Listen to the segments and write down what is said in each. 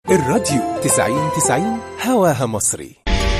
الراديو 90 هواها مصري.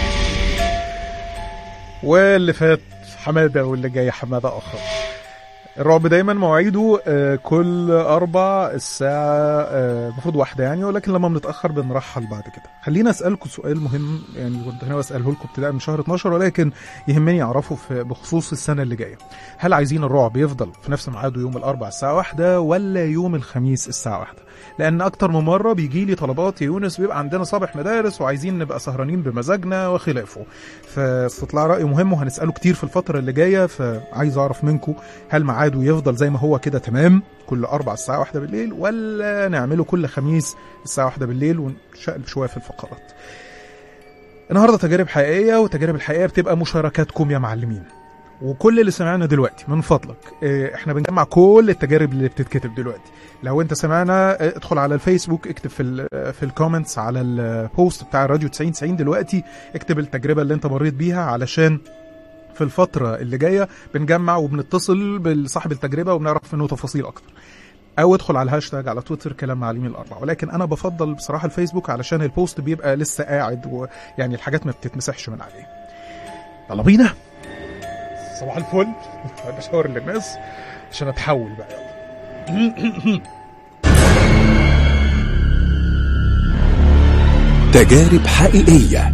واللي فات حمادة واللي جاي حمادة آخر. الرعب دايما مواعيده كل 4 الساعة المفروض 1 يعني، ولكن لما بنتأخر بنرحل بعد كده. خلينا أسألكم سؤال مهم، يعني كنت هنا أسأله لكم ابتداء من شهر 12، ولكن يهمني أعرفه بخصوص السنة اللي جاية. هل عايزين الرعب يفضل في نفس ميعاده يوم الأربع الساعة 1 ولا يوم الخميس الساعة 1؟ لأن أكتر من مرة بيجي لي طلبات: يا يونس بيبقى عندنا صباح مدارس وعايزين نبقى سهرانين بمزاجنا وخلافه. فاستطلاع رأي مهم وهنسأله كتير في الفترة اللي جاية، فعايز أعرف منكم هل ميعاده يفضل زي ما هو كده تمام كل 4 الساعة 1 بالليل، ولا نعمله كل خميس الساعة 1 بالليل ونشقلب شوية في الفقرات. النهاردة تجارب حقيقية، وتجارب الحقيقية بتبقى مشاركاتكم يا معلمين. وكل اللي سمعنا دلوقتي من فضلك احنا بنجمع كل التجارب اللي بتتكتب دلوقتي. لو انت سمعنا ادخل على الفيسبوك، اكتب في الكومنتس على البوست بتاع الراديو 90 دلوقتي، اكتب التجربة اللي انت مريت بيها، علشان في الفترة اللي جاية بنجمع وبنتصل بصاحب التجربة وبنعرف منه تفاصيل اكتر. او ادخل على الهاشتاج على تويتر كلام معلمين الاربعة. ولكن انا بفضل بصراحة الفيسبوك علشان البوست بيبقى لسه قاعد، ويعني الحاجات ما بتتمسحش من عليه. يلا بينا. صباح الفل. بشاور للناس عشان اتحول بقى. تجارب حقيقية.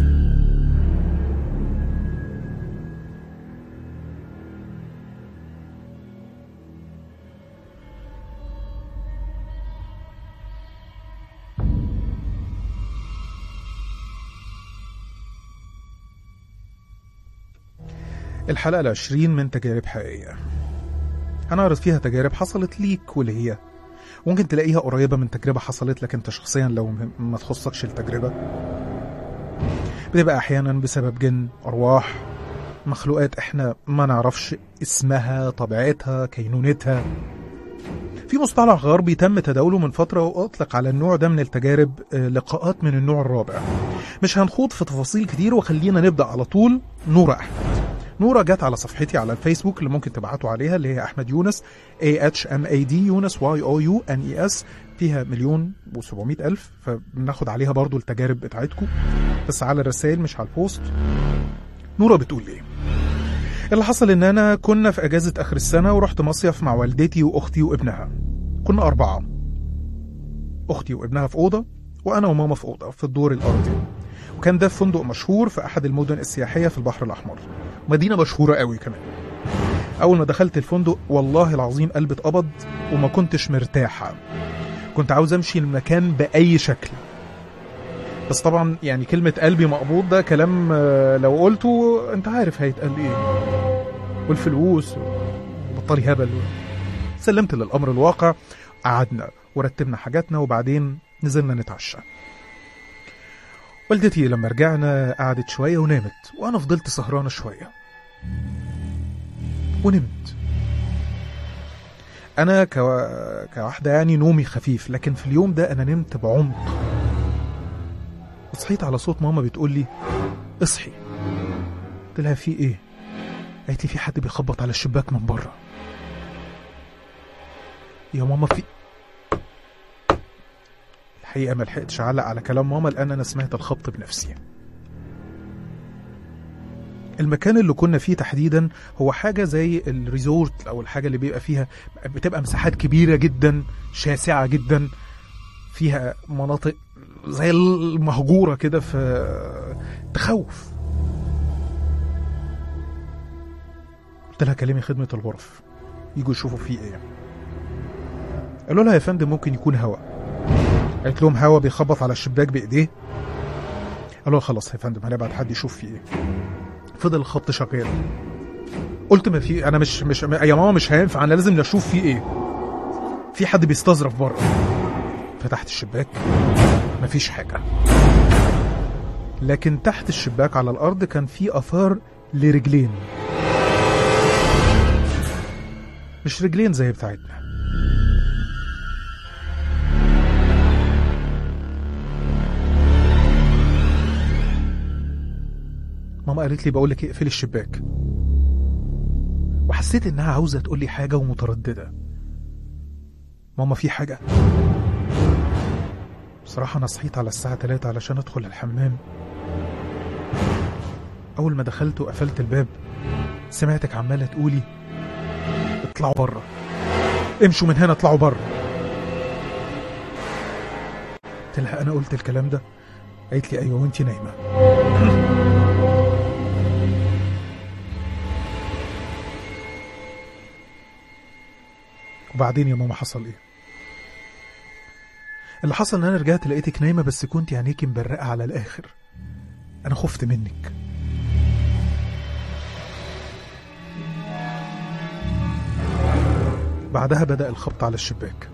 الحلقة 20 من تجارب حقيقية. هنعرض فيها تجارب حصلت ليك واللي هي ممكن تلاقيها قريبة من تجربة حصلت لك انت شخصيا لو ما تخصكش التجربة. بتبقى احيانا بسبب جن، ارواح، مخلوقات احنا ما نعرفش اسمها، طبيعتها، كينونتها. في مصطلح غربي تم تداوله من فترة واطلق على النوع ده من التجارب لقاءات من النوع الرابع. مش هنخوض في تفاصيل كتير وخلينا نبدأ على طول. نورة أحمد. نورة جت على صفحتي على الفيسبوك اللي ممكن تبعتوا عليها، اللي هي أحمد يونس AHMAD يونس YOUNES، فيها 1,700,000، فبناخد عليها برضو التجارب بتاعتكم بس على الرسائل مش على البوست. نورة بتقول ايه؟ اللي حصل ان انا كنا في اجازة اخر السنة ورحت مصيف مع والدتي واختي وابنها. كنا 4، اختي وابنها في اوضة وانا وماما في اوضة في الدور الارضي. وكان ده في فندق مشهور في احد المدن السياحية في البحر الاحمر، مدينة مشهورة قوي كمان. اول ما دخلت الفندق والله العظيم قلبي اتقبض وما كنتش مرتاحة، كنت عاوز امشي المكان باي شكل. بس طبعا يعني كلمة قلبي مقبوض ده كلام لو قلته انت عارف هيتقال ايه، والفلوس بطلي هبل. سلمت للامر الواقع، قعدنا ورتبنا حاجاتنا وبعدين نزلنا نتعشى. والدتي لما رجعنا قعدت شوية ونامت، وانا فضلت سهرانة شوية ونمت. انا كواحدة يعني نومي خفيف، لكن في اليوم ده انا نمت بعمق. وصحيت على صوت ماما بتقول لي اصحي. قلت لها في ايه؟ قالت لي في حد بيخبط على الشباك من بره. يا ماما في الحقيقة ما لحقتش اعلق على كلام ماما لان انا سمعت الخبط بنفسي. المكان اللي كنا فيه تحديدا هو حاجة زي الريزورت او الحاجة اللي بيبقى فيها بتبقى مساحات كبيرة جدا شاسعة جدا، فيها مناطق زي المهجورة كده في تخوف. قلت لها كلمي خدمة الغرف يجوا يشوفوا فيه ايه. قالوا لها يا فندم ممكن يكون هوا. قالت لهم هوا بيخبط على الشباك بايديه؟ قالوا خلاص يا فندم هنبعت حد يشوف فيه ايه. فضل الخبط شغال. قلت ما في، انا مش يا ماما مش هينفع، انا لازم نشوف فيه ايه، في حد بيستظرف بره. فتحت الشباك مفيش حاجة، لكن تحت الشباك على الأرض كان في أثار لرجلين، مش رجلين زي بتاعتنا. ماما قالت لي بقولك اقفلي الشباك، وحسيت انها عاوزة تقولي حاجة ومترددة. ماما في حاجة؟ صراحة أنا صحيت على الساعة 3 علشان أدخل الحمام. أول ما دخلت وقفلت الباب سمعتك عمالة تقولي اطلعوا برا، امشوا من هنا، اطلعوا برا. قلت لها أنا قلت الكلام ده؟ قالت لي أيوة وانتي نايمة. وبعدين يا ماما حصل ايه؟ اللي حصل ان انا رجعت لقيتك نايمة بس كنت عينيكي مبرقة على الاخر. انا خفت منك. بعدها بدأ الخبط على الشباك.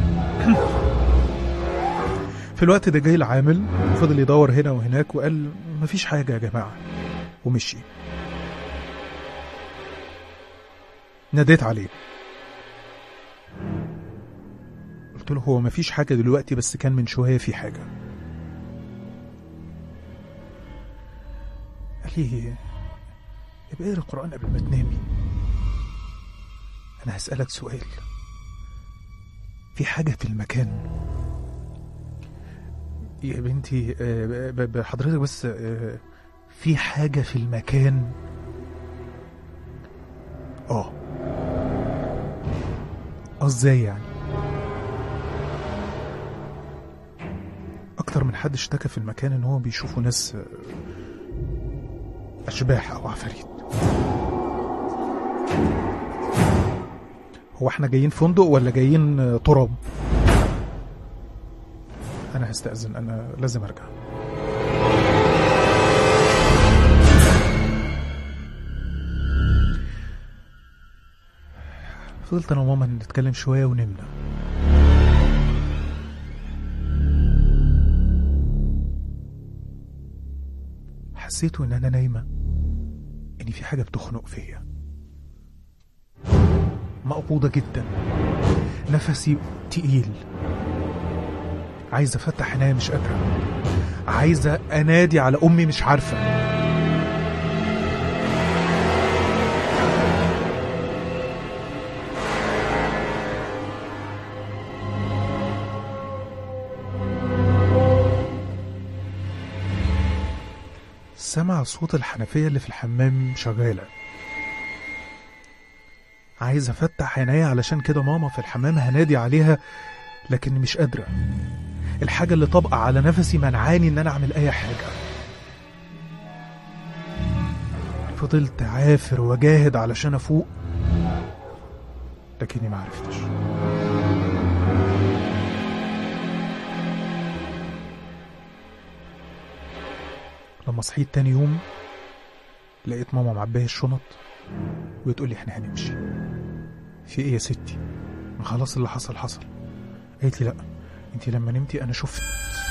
في الوقت ده جاي العامل فضل يدور هنا وهناك وقال مفيش حاجة يا جماعة ومشي. ناديت عليه قلت له هو مفيش حاجة دلوقتي بس كان من شوية في حاجة. قال لي يبقى اقرا القرآن قبل ما تنامي. أنا هسألك سؤال، في حاجة في المكان يا بنتي؟ بحضرتك بس في حاجة في المكان؟ ازاي يعني؟ اكتر من حد اشتكى في المكان ان هو بيشوفوا ناس اشباح او عفاريت. هو احنا جايين فندق ولا جايين تراب؟ انا هستأذن، انا لازم ارجع. فضلت انا وماما نتكلم شوية ونمنا. حسيت ان انا نايمة ان في حاجة بتخنق فيا، مقبوضة جدا، نفسي تقيل، عايزة افتح عينيا مش قادرة، عايزة انادي على امي مش عارفة. سمع صوت الحنفية اللي في الحمام شغالة، عايز افتح عينيا علشان كده ماما في الحمام هنادي عليها لكن مش قادرة. الحاجة اللي طابقة على نفسي منعاني ان انا اعمل اي حاجة. فضلت عافر وجاهد علشان افوق لكني ما عرفتش. لما صحيت تاني يوم لقيت ماما معبيه الشنط وتقول لي احنا هنمشي. في ايه يا ستي؟ ما خلاص اللي حصل حصل. قالت لي لا، انتي لما نمتي انا شفت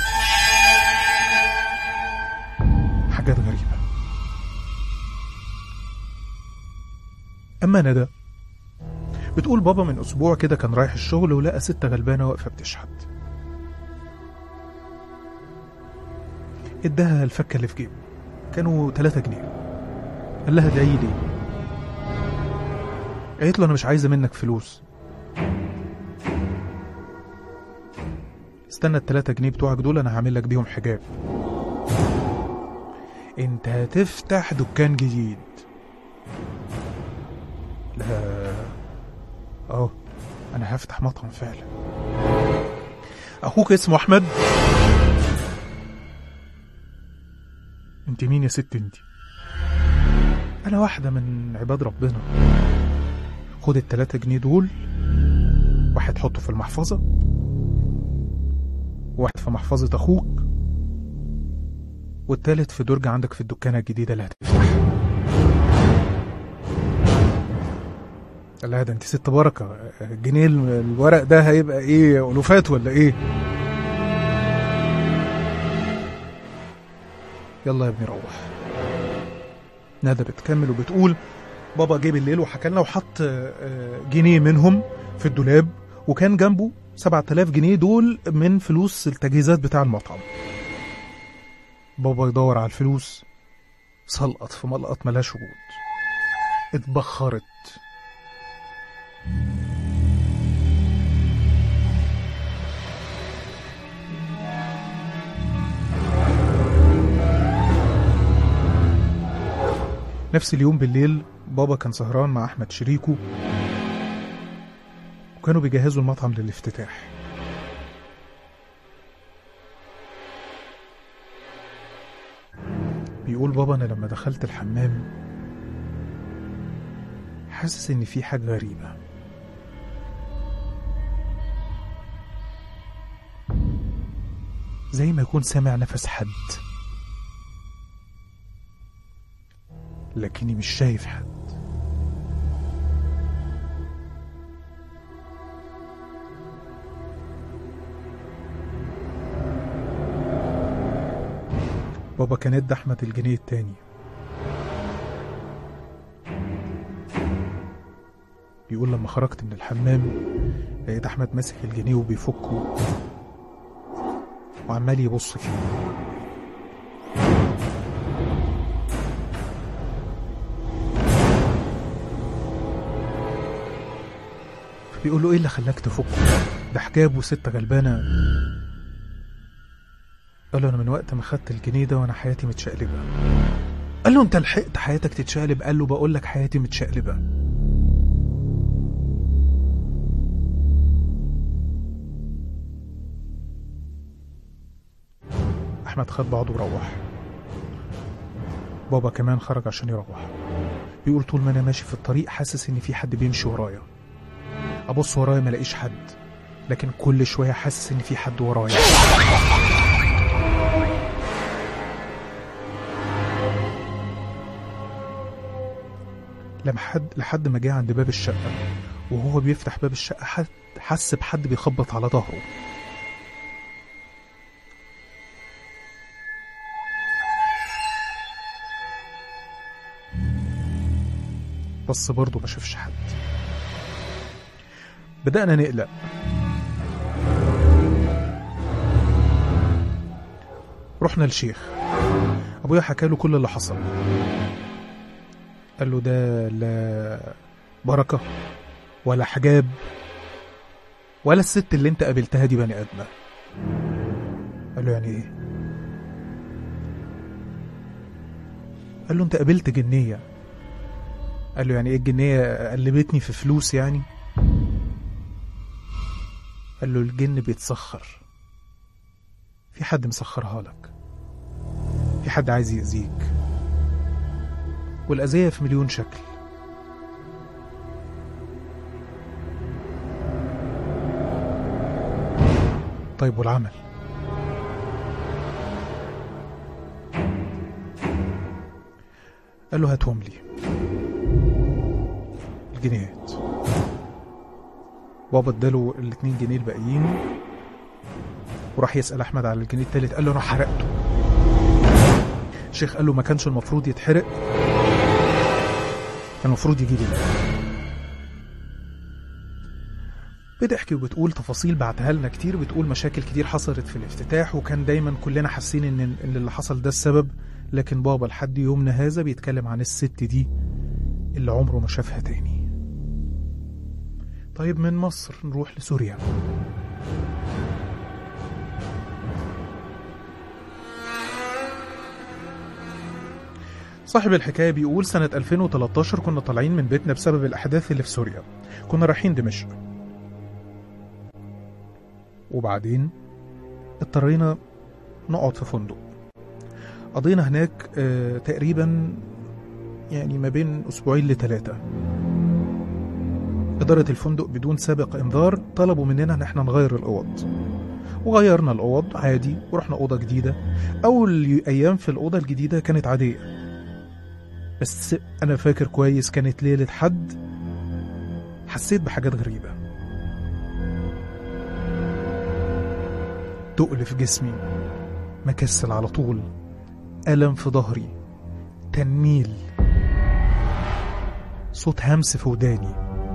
حاجات غريبة. اما ندى بتقول بابا من اسبوع كده كان رايح الشغل ولقى ست غلبانة واقفة بتشحت. اداها الفكة اللي في جيبه، كانوا 3 جنيه. قال لها ادعي لي. قالت له انا مش عايزة منك فلوس، استنى ال3 جنيه بتوعك دول انا هعمل لك بيهم حجاب. انت هتفتح دكان جديد. لا انا هفتح مطعم فعلا. اخوك اسمه احمد؟ انت مين يا ست انت؟ انا واحدة من عباد ربنا. خد ال3 جنيه دول، واحد حطه في المحفظة، واحد في محفظة اخوك، والتالت في درج عندك في الدكانة الجديدة اللي هتفتحها. لا ده انت ست بركة، الجنيه الورق ده هيبقى ايه، ألوفات ولا ايه؟ يلا يا ابني روح. ندى بتكمل وبتقول بابا جه بالليل وحكى لنا وحط جنيه منهم في الدولاب، وكان جنبه 7000 جنيه دول من فلوس التجهيزات بتاع المطعم. بابا يدور على الفلوس، سلقط في ملقط ملاش وجود، اتبخرت. نفس اليوم بالليل بابا كان سهران مع أحمد شريكه، وكانوا بيجهزوا المطعم للافتتاح. بيقول بابا أنا لما دخلت الحمام حاسس إن في حاجة غريبة، زي ما يكون سامع نفس حد، لكني مش شايف حد. بابا كان ادى أحمد الجنيه التاني. بيقول لما خرجت من الحمام لقيت أحمد ماسك الجنيه وبيفكه وعمال يبص فيه. بيقول له ايه اللي خلاك تفكه؟ ده حجاب وست غلبانة. قال له انا من وقت ما خدت الجنيه ده وانا حياتي متشقلبة. قال له انت لحقت حياتك تتشقلب؟ قال له بقول لك حياتي متشقلبة. احمد خد بعضه وروح. بابا كمان خرج عشان يروح. بيقول طول ما انا ماشي في الطريق حاسس ان في حد بيمشي ورايا، ابص ورايا ما لاقيش حد، لكن كل شويه حاسس ان في حد ورايا. لحد ما جه عند باب الشقه، وهو بيفتح باب الشقه حس بحد بيخبط على ظهره. بس برضه ما شافش حد. بدأنا نقلق. رحنا للشيخ. أبويا حكى له كل اللي حصل. قال له ده لا بركة ولا حجاب ولا الست اللي انت قابلتها دي بني آدمة. قال له يعني ايه؟ قال له انت قابلت جنية. قال له يعني ايه الجنية؟ قلبتني في فلوس يعني؟ قال له الجن بيتسخر، في حد مسخرها لك، في حد عايز يأذيك، والأذية في مليون شكل. طيب والعمل؟ قال له هاتهم لي الجنيهات. بابا اداله ال2 جنيه الباقيين وراح يسأل أحمد على الجنيه التالت. قال له أنا حرقته. الشيخ قال له ما كانش المفروض يتحرق، كان المفروض يجي لي. بتحكي وبتقول تفاصيل بعتها لنا كتير، بتقول مشاكل كتير حصلت في الافتتاح، وكان دايما كلنا حاسين ان اللي حصل ده السبب، لكن بابا لحد يومنا هذا بيتكلم عن الست دي اللي عمره ما شافها تاني. طيب من مصر نروح لسوريا. صاحب الحكاية بيقول سنة 2013 كنا طالعين من بيتنا بسبب الأحداث اللي في سوريا. كنا رايحين دمشق، وبعدين اضطرينا نقعد في فندق. قضينا هناك تقريبا يعني ما بين 2 ل3. إدارة الفندق بدون سابق إنذار طلبوا مننا إن احنا نغير الأوض، وغيرنا الأوض عادي ورحنا أوضة جديدة. أول أيام في الأوضة الجديدة كانت عادية، بس أنا فاكر كويس كانت ليلة حد حسيت بحاجات غريبة، تقل في جسمي، مكسل على طول، ألم في ظهري، تنميل، صوت همس في وداني،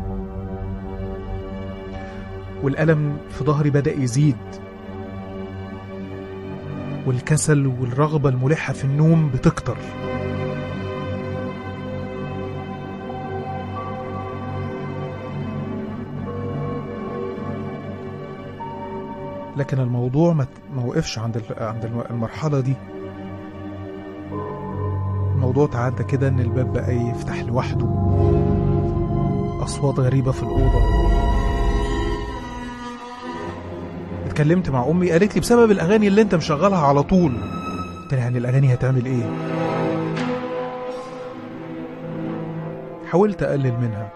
والألم في ظهري بدأ يزيد، والكسل والرغبة الملحة في النوم بتكتر. لكن الموضوع ما وقفش عند المرحلة دي. الموضوع تعدى كده ان الباب بقى يفتح لوحده، اصوات غريبة في الأوضة. اتكلمت مع امي، قالت لي بسبب الاغاني اللي انت مشغلها على طول. قلت لها يعني الاغاني هتعمل ايه؟ حاولت اقلل منها،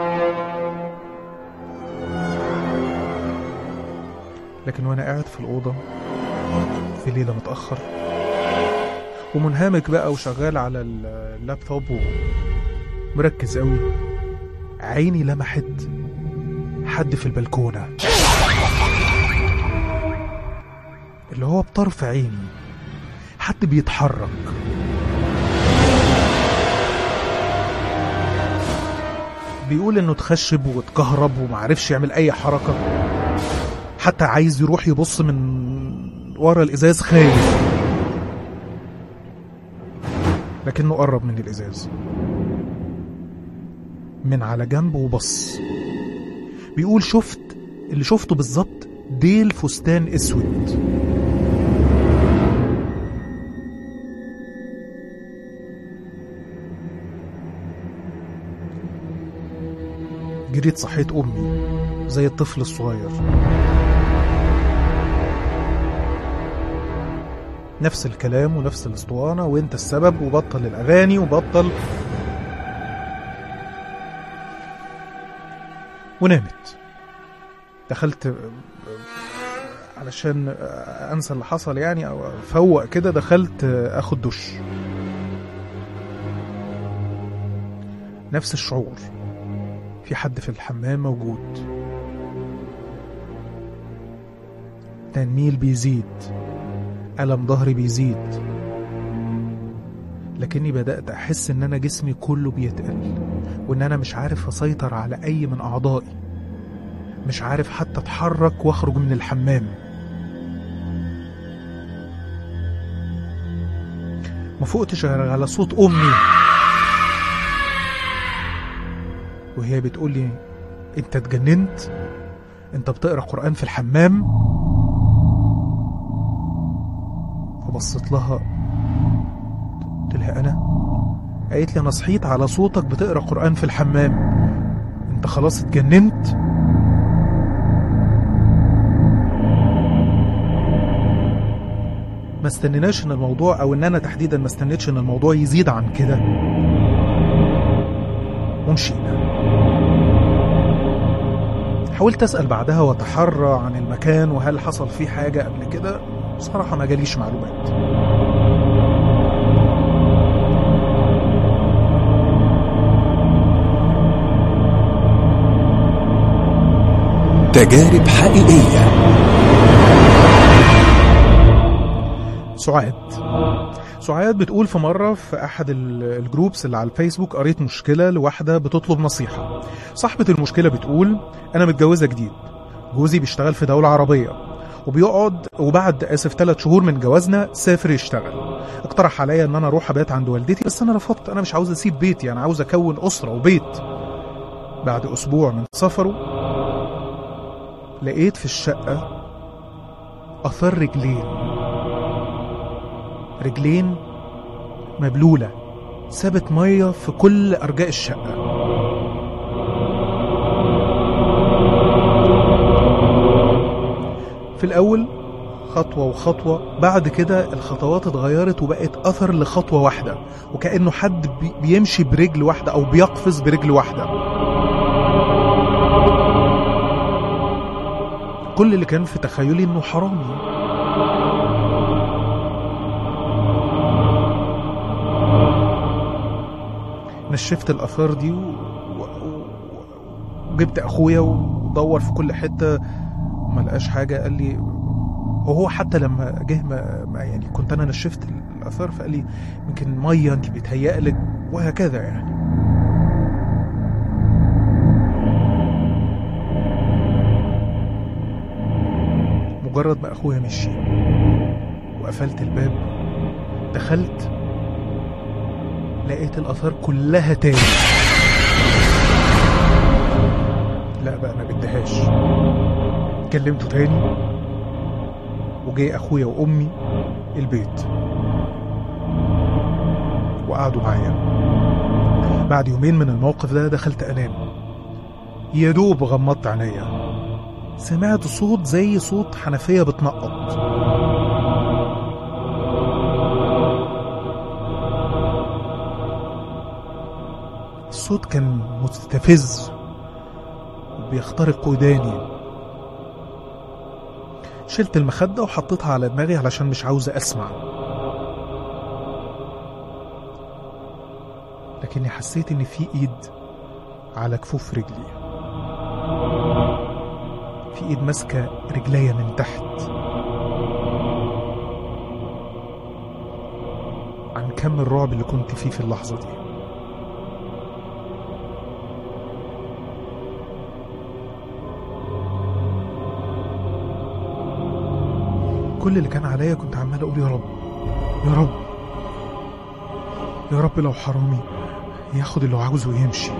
لكن وانا قاعد في الأوضة في ليلة متأخر ومنهمك بقى وشغال على اللابتوب ومركز قوي، عيني لمحت حد في البلكونة، اللي هو بطرف عيني حد بيتحرك. بيقول انه اتخشب واتكهرب ومعرفش يعمل اي حركة، حتى عايز يروح يبص من ورا الازاز خايف، لكنه قرب من الازاز من على جنب وبص. بيقول اللي شفته بالظبط ديل فستان اسود. جريت صحيت امي زي الطفل الصغير، نفس الكلام ونفس الاسطوانة، وانت السبب، وبطل الاغاني وبطل. ونامت. دخلت علشان انسى اللي حصل يعني او افوق كده، دخلت اخد دش. نفس الشعور، في حد في الحمام موجود، تنميل بيزيد، ألم ظهري بيزيد، لكني بدأت أحس إن أنا جسمي كله بيتقل، وإن أنا مش عارف أسيطر على أي من أعضائي، مش عارف حتى أتحرك وأخرج من الحمام. ما فوقتش على صوت أمي وهي بتقولي أنت اتجننت؟ أنت بتقرأ قرآن في الحمام؟ فبصت لها، قلت لها أنا؟ قالت لي أنا صحيت على صوتك بتقرأ قرآن في الحمام، أنت خلاص اتجننت؟ ما استنيناش ان الموضوع، او ان انا تحديدا ما استنيتش ان الموضوع يزيد عن كده، ومشينا. حاولت اسأل بعدها واتحرى عن المكان وهل حصل فيه حاجة قبل كده، بصراحة ما جاليش معلومات. تجارب حقيقية. سعاد بتقول في مرة في أحد الجروبس اللي على الفيسبوك قريت مشكلة لواحدة بتطلب نصيحة. صاحبة المشكلة بتقول أنا متجوزة جديد، جوزي بيشتغل في دولة عربية وبعد 3 شهور من جوازنا سافر يشتغل. اقترح عليا ان انا اروح ابات عند والدتي، بس انا رفضت، انا مش عاوز اسيب بيتي، انا عاوز اكون اسرة وبيت. بعد اسبوع من سفره لقيت في الشقة اثار رجلين مبلولة، سابت مية في كل ارجاء الشقة. في الاول خطوة وخطوة، بعد كده الخطوات اتغيرت وبقت اثر لخطوة واحدة، وكأنه حد بيمشي برجل واحدة او بيقفز برجل واحدة. كل اللي كان في تخيلي انه حرامي. نشفت الاثار دي وجبت اخويا ودور في كل حتة ما لقاش حاجة. قال لي، وهو حتى لما جه يعني كنت انا نشفت الاثار، فقال لي يمكن ميه انت بيتهيألك وهكذا يعني. مجرد ما اخويا مشي وقفلت الباب، دخلت لقيت الاثار كلها تاني. لا بقى ما بدهاش. كلمته تاني وجاي اخويا وامي البيت، وقعدوا معايا. بعد يومين من الموقف ده دخلت انام، يا دوب غمضت عينيا سمعت صوت زي صوت حنفية بتنقط. الصوت كان مستفز وبيخترق وداني. شلت المخدة وحطيتها على دماغي علشان مش عاوزة أسمع، لكني حسيت إن في إيد على كفوف رجلي، في إيد ماسكة رجليا من تحت. عن كم الرعب اللي كنت فيه في اللحظة دي. كل اللي كان عليا كنت عمال أقول يا رب يا رب يا رب، لو حرامي ياخد اللي عاوزه ويمشي،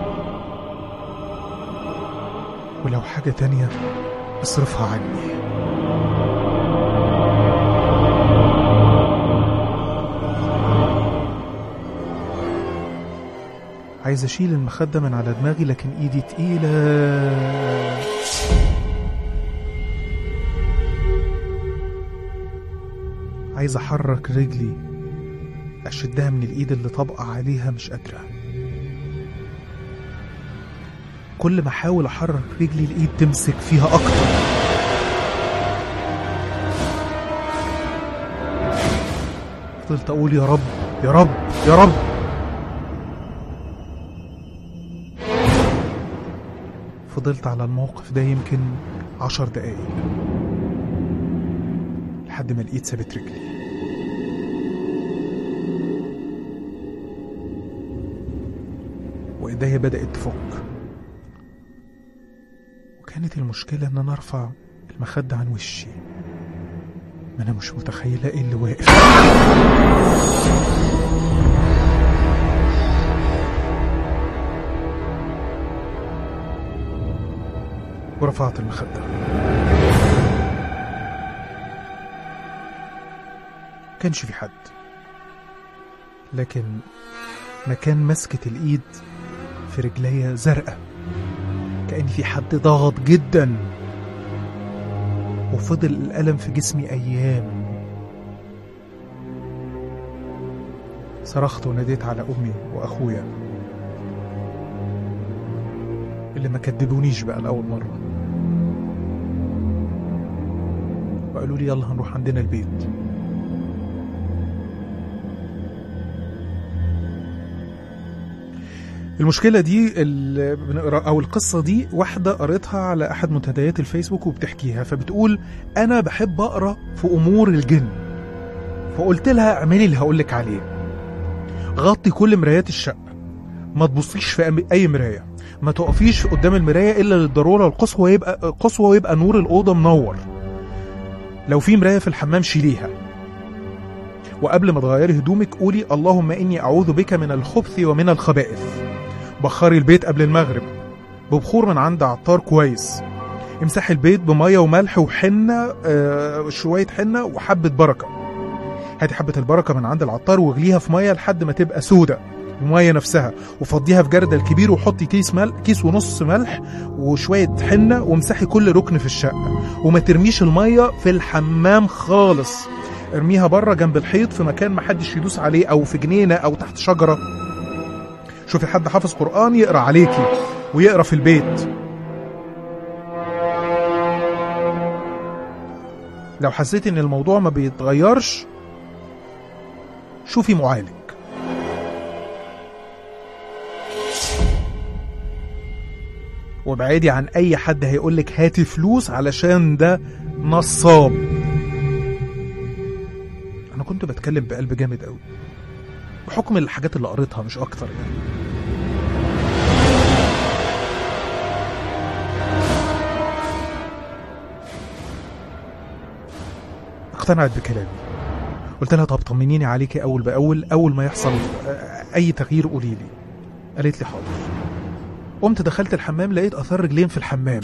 ولو حاجة تانية اصرفها عني. عايز اشيل المخدة من على دماغي لكن ايدي تقيلة. عايز احرك رجلي اشدها من الايد اللي طبقة عليها، مش قادرة. كل ما احاول احرك رجلي الايد تمسك فيها اكتر. فضلت اقول يا رب يا رب يا رب. فضلت على الموقف ده يمكن 10 دقايق لحد ما الايد سابت رجلي. وايديا بدأت تفك. وكانت المشكلة ان انا ارفع المخدة عن وشي، ما انا مش متخيلة ايه اللي واقف. ورفعت المخدة. كانش في حد، لكن مكان مسكة الايد في رجليا زرقاء، كأن في حد ضغط جدا. وفضل الألم في جسمي أيام. صرخت وناديت على أمي وأخويا اللي ما كدبونيش بقى لأول مرة، وقالوا لي يلا هنروح عندنا البيت. المشكلة دي أو القصة دي واحدة قريتها على أحد منتديات الفيسبوك وبتحكيها، فبتقول أنا بحب أقرأ في أمور الجن، فقلت لها اعملي اللي هقولك عليه، غطي كل مرايات الشقة، ما تبصيش في أي مراية، ما تقفيش قدام المراية إلا للضرورة القصوى ويبقى نور الأوضة منور، لو في مراية في الحمام شيليها، وقبل ما تغيري هدومك قولي اللهم إني أعوذ بك من الخبث ومن الخبائث. بخري البيت قبل المغرب ببخور من عند عطار كويس. امسحي البيت بمية وملح وحنة، شوية حنة وحبة بركة. هاتي حبة البركة من عند العطار واغليها في مية لحد ما تبقى سودة ومية نفسها، وفضيها في جردل كبير وحطي كيس ونص ملح وشوية حنة، وامسحي كل ركن في الشقة، وما ترميش المية في الحمام خالص، ارميها بره جنب الحيط في مكان ما حدش يدوس عليه، او في جنينة او تحت شجرة. شوفي حد حافظ قرآن يقرأ عليكي ويقرأ في البيت. لو حسيت ان الموضوع ما بيتغيرش شوفي معالج. وابعدي عن اي حد هيقولك هاتي فلوس علشان ده نصاب. انا كنت بتكلم بقلب جامد قوي بحكم الحاجات اللي قريتها مش اكتر يعني. اقتنعت بكلامي. قلت لها طب طمنيني عليكي اول باول، اول ما يحصل اي تغيير قولي لي. قالت لي حاضر. قمت دخلت الحمام لقيت اثار رجلين في الحمام.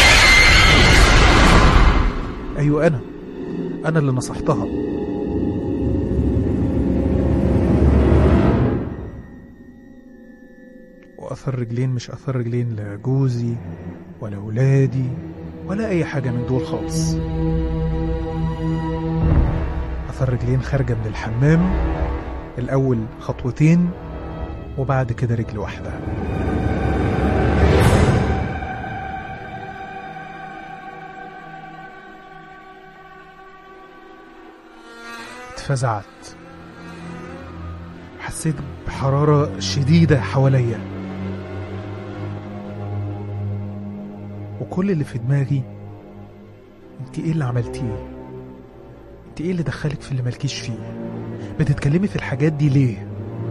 ايوه انا اللي نصحتها. أثر رجلين مش أثر رجلين لجوزي ولا ولادي ولا أي حاجة من دول خالص. أثر رجلين خارجة من الحمام، الأول خطوتين وبعد كده رجل واحدة. اتفزعت، حسيت بحرارة شديدة حواليا، وكل اللي في دماغي انت ايه اللي عملتيه؟ انت ايه اللي دخلك في اللي مالكيش فيه؟ بتتكلمي في الحاجات دي ليه؟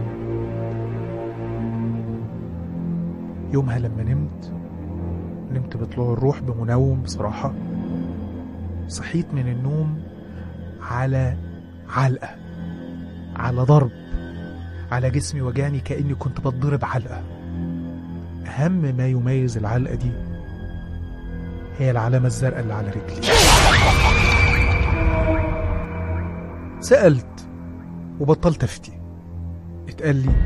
يومها لما نمت بطلوع الروح بمنوم بصراحة. صحيت من النوم على علقة، على ضرب، على جسمي وجعني كأني كنت بتضرب علقة. أهم ما يميز العلقة دي هي العلامة الزرقاء اللي على رجلي. سألت وبطلت أفتي. اتقال لي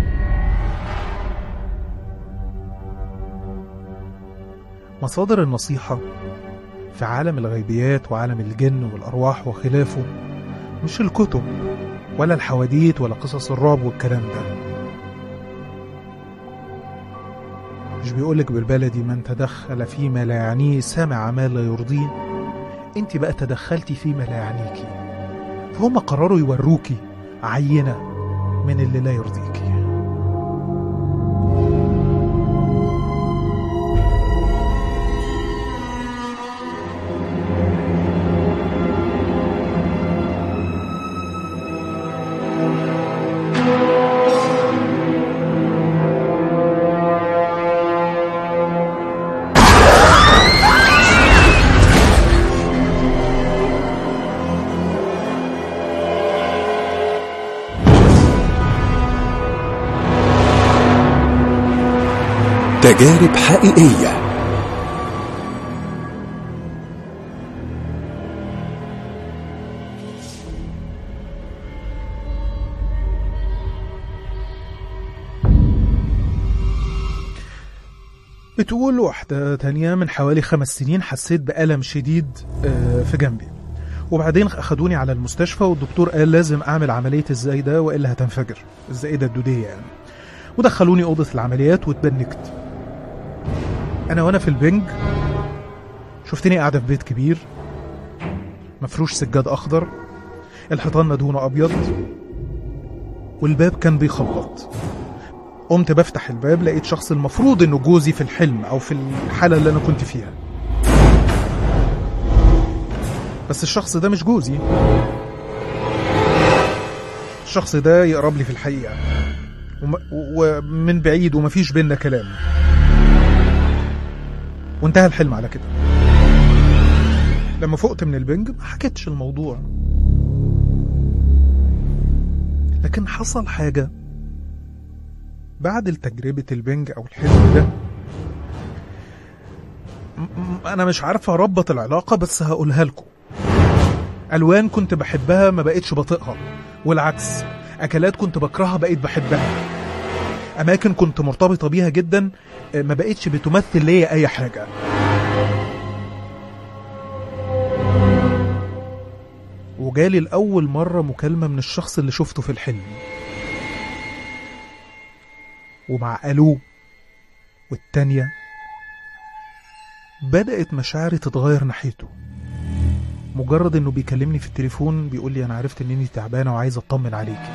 مصادر النصيحة في عالم الغيبيات وعالم الجن والأرواح وخلافه مش الكتب ولا الحواديت ولا قصص الرعب والكلام ده. مش بيقولك بالبلدي من تدخل فيما لا يعنيه سمع ما لا يرضيه؟ انت بقى تدخلتي فيما لا يعنيكي، فهم قرروا يوروكي عينة من اللي لا يرضيكي. تجارب حقيقية. بتقول واحدة تانية من حوالي 5 سنين حسيت بألم شديد في جنبي، وبعدين أخدوني على المستشفى والدكتور قال لازم أعمل عملية الزايدة وإلا هتنفجر، الزايدة الدودية يعني. ودخلوني أوضة العمليات واتبنكت. أنا وأنا في البنج شفتني قاعدة في بيت كبير مفروش سجاد أخضر، الحيطان مدهونة أبيض، والباب كان بيخبط. قمت بفتح الباب لقيت شخص المفروض إنه جوزي في الحلم أو في الحالة اللي أنا كنت فيها، بس الشخص ده مش جوزي. الشخص ده يقرب لي في الحقيقة ومن بعيد ومفيش بينا كلام، وانتهى الحلم على كده. لما فقت من البنج ما حكيتش الموضوع، لكن حصل حاجة بعد التجربة البنج أو الحلم ده. أنا مش عارفة أربط العلاقة بس هقولها لكم. ألوان كنت بحبها ما بقيتش بطيقها، والعكس أكلات كنت بكرهها بقيت بحبها، أماكن كنت مرتبطة بيها جدا ما بقيتش بتمثل ليا أي حاجة. وجالي الأول مرة مكالمة من الشخص اللي شفته في الحلم، ومع ألو والتانية بدأت مشاعري تتغير ناحيته. مجرد انه بيكلمني في التليفون بيقول لي انا عرفت ان انتي تعبانة وعايز اطمن عليكي.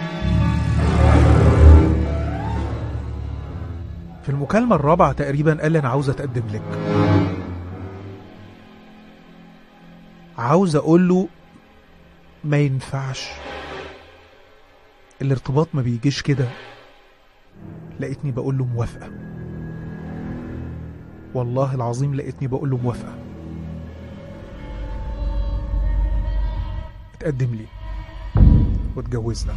في المكالمة الرابعة تقريبا قال لي انا عاوز اتقدم لك. عاوز اقول له ما ينفعش، الارتباط ما بيجيش كده. لقيتني بقول له موافقة، والله العظيم لقيتني بقول له موافقة. اتقدم لي واتجوزنا.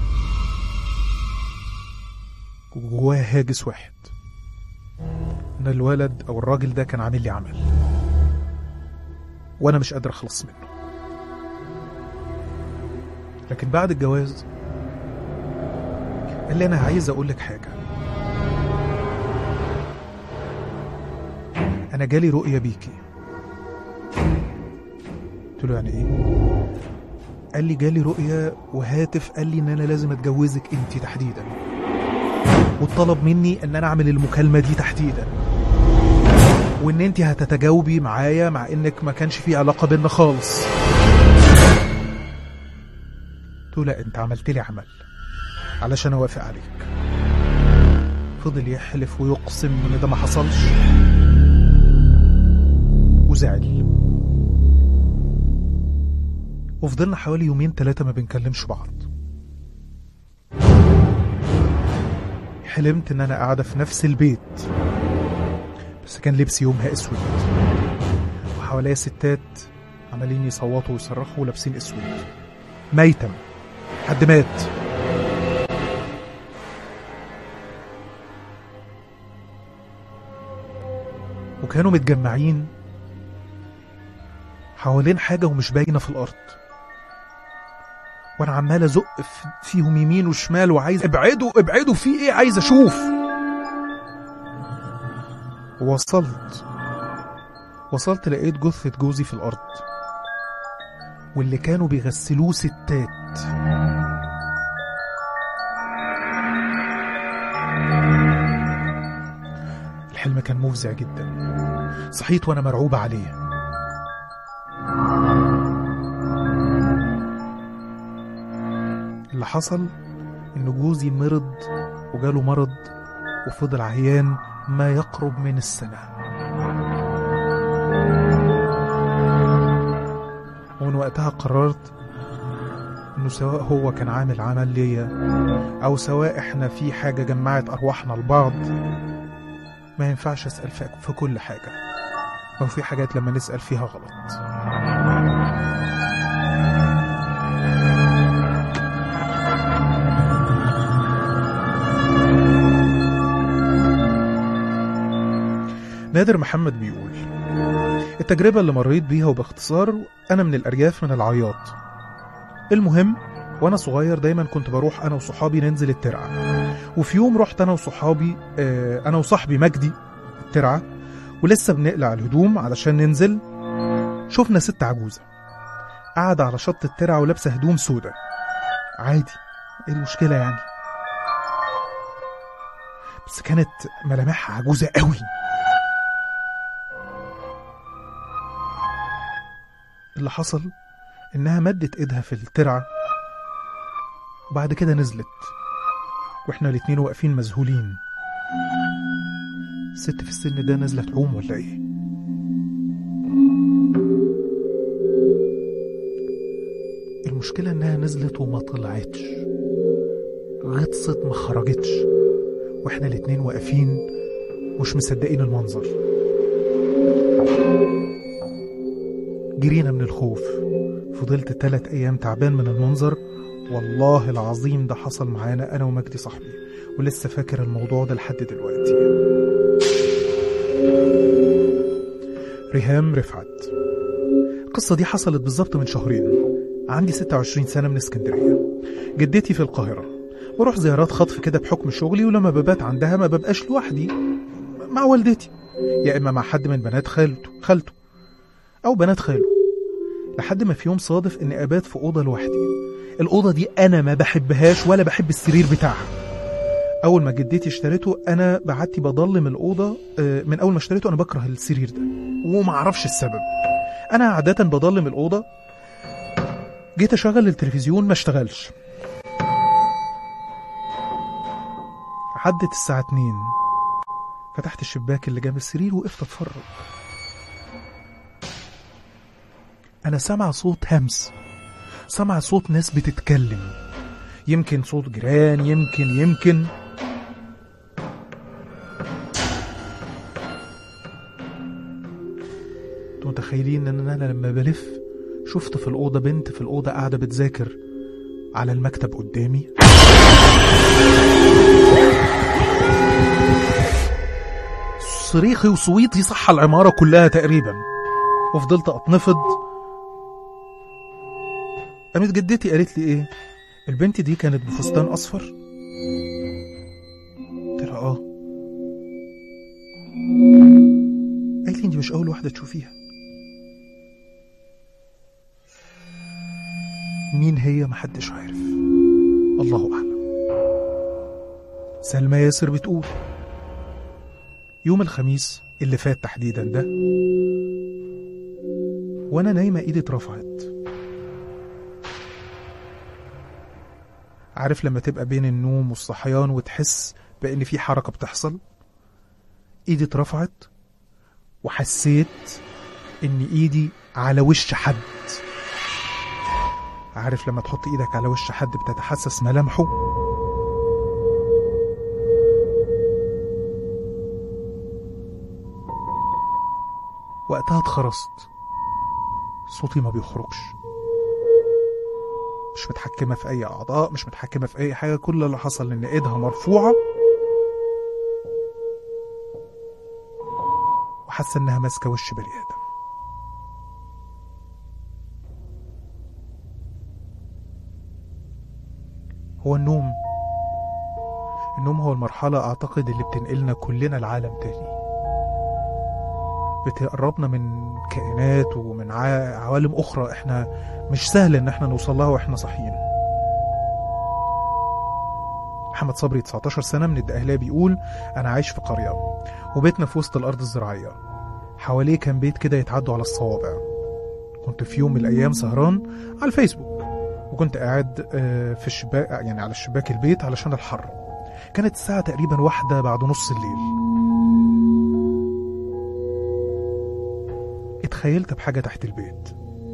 وجواه هاجس واحد، ان الولد او الراجل ده كان عامل لي عمل وانا مش قادر اخلص منه. لكن بعد الجواز قال لي انا عايز اقول لك حاجة، أنا جالي رؤية بيكي. قلت له يعني إيه؟ قال لي جالي رؤية وهاتف قال لي إن أنا لازم أتجوزك أنت تحديدا، وطلب مني إن أنا أعمل المكالمة دي تحديدا، وإن أنت هتتجاوبي معايا مع إنك ما كانش في علاقة بينا خالص. قلت له لا، أنت عملت لي عمل علشان أوافق عليك. فضل يحلف ويقسم إن ده ما حصلش وزعل. وفضلنا حوالي 2-3 ما بنكلمش بعض. حلمت ان انا قاعدة في نفس البيت، بس كان لبسي يومها اسود، وحواليا ستات عمالين يصوتوا ويصرخوا ولابسين اسود. ميتم، حد مات. وكانوا متجمعين حوالين حاجة ومش باينة في الأرض، وانا عمال ازق فيهم يمين وشمال وعايز ابعدوا في ايه، عايز اشوف. وصلت لقيت جثة جوزي في الارض، واللي كانوا بيغسلوه ستات. الحلم كان مفزع جدا. صحيت وانا مرعوبة عليه. اللي حصل إن جوزي مرض وجاله مرض وفضل عيان ما يقرب من السنة، ومن وقتها قررت إنه سواء هو كان عامل عمل ليا أو سواء إحنا في حاجة جمعت أرواحنا لبعض، ما ينفعش أسأل في كل حاجة، أو في حاجات لما نسأل فيها غلط. نادر محمد بيقول: التجربة اللي مريت بيها وباختصار، أنا من الأرياف من العياط. المهم وأنا صغير دايما كنت بروح أنا وصحابي ننزل الترعة، وفي يوم رحت أنا وصاحبي مجدي الترعة، ولسه بنقلع الهدوم علشان ننزل، شفنا ست عجوزة قاعدة على شط الترعة ولابسة هدوم سودة. عادي، ايه المشكلة يعني؟ بس كانت ملامحها عجوزة قوي. اللي حصل انها مدت ايدها في الترعة وبعد كده نزلت، واحنا الاتنين واقفين مذهولين. الست في السن ده نزلت تعوم ولا ايه؟ المشكلة انها نزلت وما طلعتش، غطست ما خرجتش، واحنا الاتنين واقفين مش مصدقين المنظر. جرينا من الخوف. فضلت 3 أيام تعبان من المنظر. والله العظيم ده حصل معانا أنا ومجدي صاحبي، ولسه فاكر الموضوع ده لحد دلوقتي. ريهام رفعت: القصة دي حصلت بالظبط من 2 شهر. عندي 26 سنة، من اسكندرية. جدتي في القاهرة، بروح زيارات خطف كده بحكم شغلي، ولما ببات عندها ما ببقاش لوحدي، مع والدتي، يا إما مع حد من بنات خالته أو بنات خاله. لحد ما في يوم صادف إني أبات في أوضة لوحدي. الأوضة دي أنا ما بحبهاش ولا بحب السرير بتاعها. أول ما جدتي اشتريته أنا بعدتي بضلم الأوضة. من أول ما اشتريته أنا بكره السرير ده وما أعرفش السبب. أنا عادة بضلم الأوضة. جيت أشغل التلفزيون ما اشتغلش. عدت الساعة 2، فتحت الشباك اللي جنب السرير وقفت أتفرج. أنا سمع صوت همس، سمع صوت ناس بتتكلم، يمكن صوت جيران، يمكن انتوا متخيلين ان انا لما بلف شفت في الأوضة بنت في الأوضة قاعدة بتذاكر على المكتب قدامي. صريخي وصويتي صح العمارة كلها تقريبا، وفضلت أتنفض. قامت جدتي قالت لي ايه؟ البنت دي كانت بفستان أصفر؟ قلت لها اه. قالت لي أخي أنت مش أول واحدة تشوفيها. مين هي محدش عارف، الله أعلم. سلمى ياسر بتقول يوم الخميس اللي فات تحديدا ده وأنا نايمة إيدي اترفعت. عارف لما تبقى بين النوم والصحيان وتحس بأن في حركة بتحصل؟ إيدي اترفعت وحسيت إن إيدي على وش حد. عارف لما تحط إيدك على وش حد بتتحسس ملامحه؟ وقتها اتخرست، صوتي ما بيخرجش، مش متحكمة في أي أعضاء، مش متحكمة في أي حاجة. كل اللي حصل إن إيدها مرفوعة وحاسة إنها ماسكة وش بني آدم. هو النوم هو المرحلة أعتقد اللي بتنقلنا كلنا لعالم تاني، بتقربنا من كائنات ومن عوالم أخرى إحنا مش سهل إن إحنا نوصل لها وإحنا صحيين. محمد صبري 19 سنة من الدقهلية بيقول أنا عايش في قرية وبيتنا في وسط الأرض الزراعية، حواليه كان بيت كده يتعدوا على الصوابع. كنت في يوم من الأيام سهران على الفيسبوك وكنت قاعد في الشباك، يعني على الشباك البيت علشان الحر. كانت الساعة تقريبا 1 بعد نص الليل. اتخيلت بحاجة تحت البيت.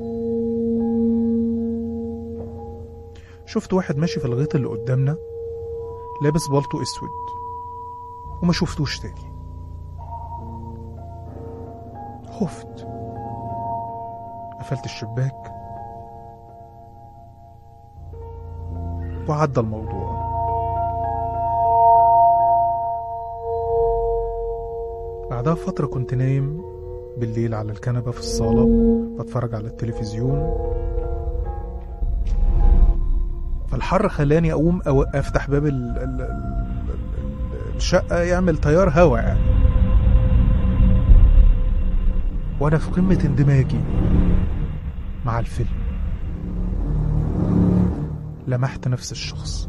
شفت واحد ماشي في الغيط اللي قدامنا لابس بالطو اسود وما شفتوش تاني. خفت، قفلت الشباك وعدى الموضوع. بعدها فترة كنت نايم بالليل على الكنبة في الصالة بتفرج على التلفزيون، فالحر خلاني أقوم أفتح باب الشقة يعمل تيار هوا يعني. وأنا في قمة اندماجي مع الفيلم لمحت نفس الشخص.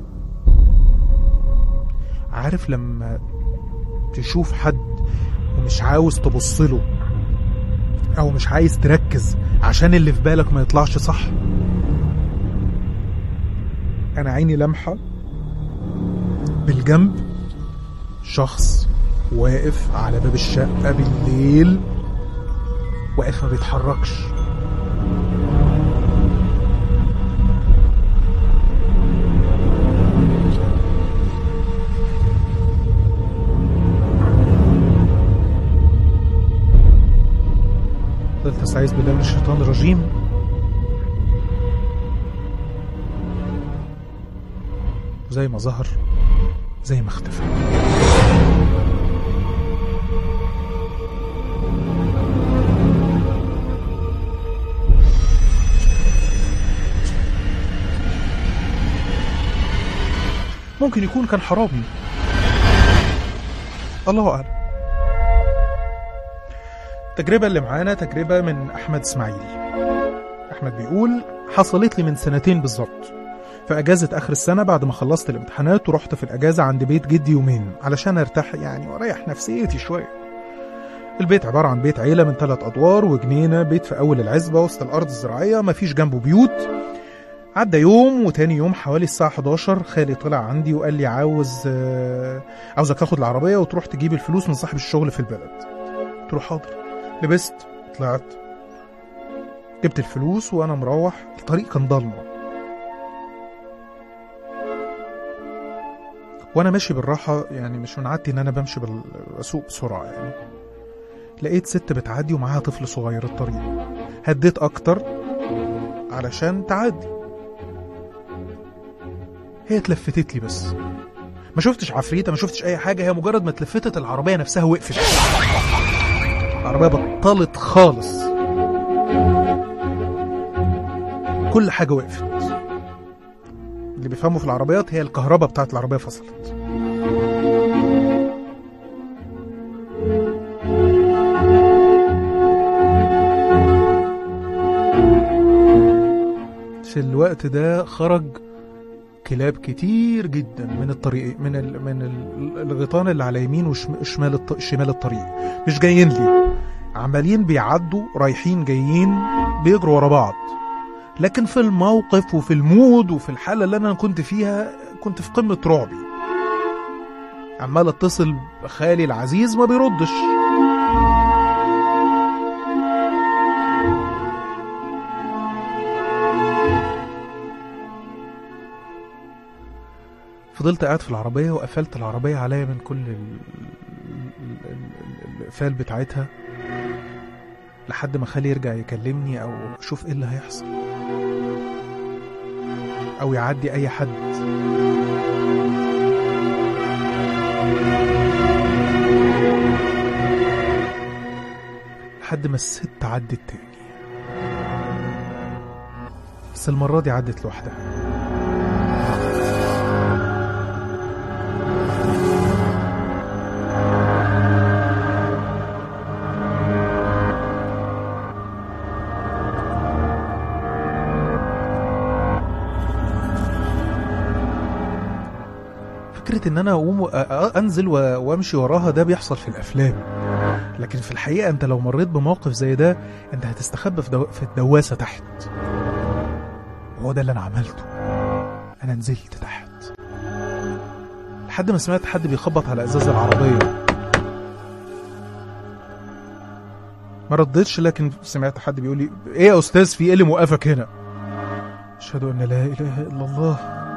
عارف لما تشوف حد ومش عاوز تبصله أو مش عايز تركز عشان اللي في بالك ما يطلعش صح؟ أنا عيني لمحة بالجنب شخص واقف على باب الشقة بالليل، واقف ما بيتحركش. فضلت استعيذ بالله من الشيطان الرجيم، زي ما ظهر زي ما اختفى. ممكن يكون كان حرامي، الله أعلم. التجربة اللي معانا تجربة من أحمد إسماعيل. أحمد بيقول حصلت لي من 2 سنين بالظبط في أجازة آخر السنة بعد ما خلصت الامتحانات، ورحت في الأجازة عند بيت جدي يومين علشان أرتاح يعني وأريح نفسيتي شوية. البيت عبارة عن بيت عيلة من 3 أدوار وجنينة، بيت في أول العزبة وسط الأرض الزراعية، مفيش جنبه بيوت. عدى يوم وتاني يوم حوالي الساعة 11 خالي طلع عندي وقال لي عاوزك تاخد العربية وتروح تجيب الفلوس من صاحب الشغل في البلد. قلت له حاضر. لبست طلعت جبت الفلوس وانا مروح. الطريق كان ضلمة وانا ماشي بالراحة، يعني مش من عادتي ان انا بمشي بسوق بسرعة يعني. لقيت ست بتعدي ومعاها طفل صغير الطريق. هديت اكتر علشان تعدي. هي اتلفتت لي بس، ما شفتش عفريتة، ما شفتش اي حاجة. هي مجرد ما اتلفتت العربية نفسها وقفت. العربية بطلت خالص، كل حاجة وقفت. اللي بيفهموا في العربيات هي الكهرباء بتاعت العربية فصلت. في الوقت ده خرج كلاب كتير جدا من الطريق، من الغيطان اللي على يمين وشمال شمال الطريق، مش جايين لي، عمالين بيعدوا رايحين جايين بيجروا ورا بعض. لكن في الموقف وفي المود وفي الحالة اللي أنا كنت فيها كنت في قمة رعبي. عمال اتصل بخالي العزيز ما بيردش، فضلت قاعد في العربية وقفلت العربية عليا من كل القفال بتاعتها لحد ما خالي يرجع يكلمني أو أشوف إيه اللي هيحصل أو يعدي أي حد. لحد ما الست عدت تاني، بس المرة دي عدت لوحدها. فكرة ان انا اقوم انزل وامشي وراها ده بيحصل في الافلام، لكن في الحقيقة انت لو مريت بموقف زي ده انت هتستخبى في الدواسة تحت. وهو ده اللي انا عملته، انا نزلت تحت لحد ما سمعت حد بيخبط على ازاز العربية. ما ردتش، لكن سمعت حد بيقول لي ايه يا استاذ، في ايه اللي موقفك هنا؟ اشهد ان لا اله الا الله.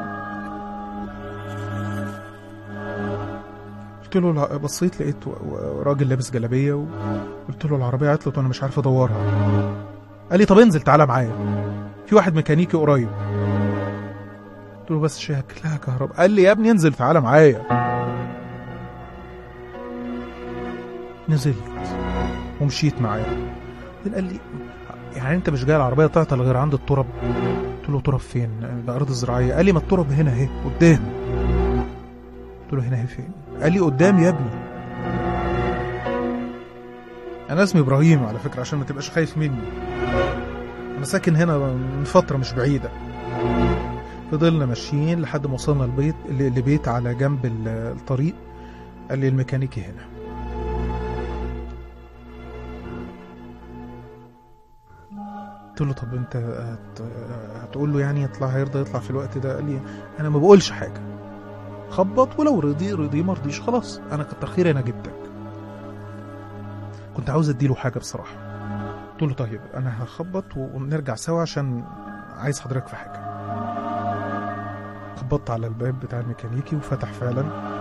قلت له، بصيت لقيت راجل لابس جلابيه وقلت له العربيه عطلت وانا مش عارف ادورها. قال لي طب انزل تعالى معايا، في واحد ميكانيكي قريب. قلت له بس شكلها كهرباء. قال لي يا ابني انزل تعالى معايا. نزلت ومشيت معاه. قال لي يعني انت مش جاي العربيه تعطل غير عند التراب؟ قلت له تراب فين؟ ده ارض زراعيه. قال لي ما التراب هنا اهي قدام. قلت له هنا اهي فين؟ قال لي قدام يا ابني. انا اسمي ابراهيم على فكره عشان ما تبقاش خايف مني، انا ساكن هنا من فتره مش بعيده. فضلنا ماشيين لحد ما وصلنا لبيت على جنب الطريق. قال لي الميكانيكي هنا. قلت له طب انت هتقول له يعني يطلع، هيرضى يطلع في الوقت ده؟ قال لي انا ما بقولش حاجه، خبط ولو رضي ما رضيش خلاص، انا كتر خيري انا جبتك. كنت عاوز اديله حاجه بصراحه. قلت له طيب انا هخبط ونرجع سوا عشان عايز حضرتك في حاجه. خبطت على الباب بتاع الميكانيكي وفتح فعلا.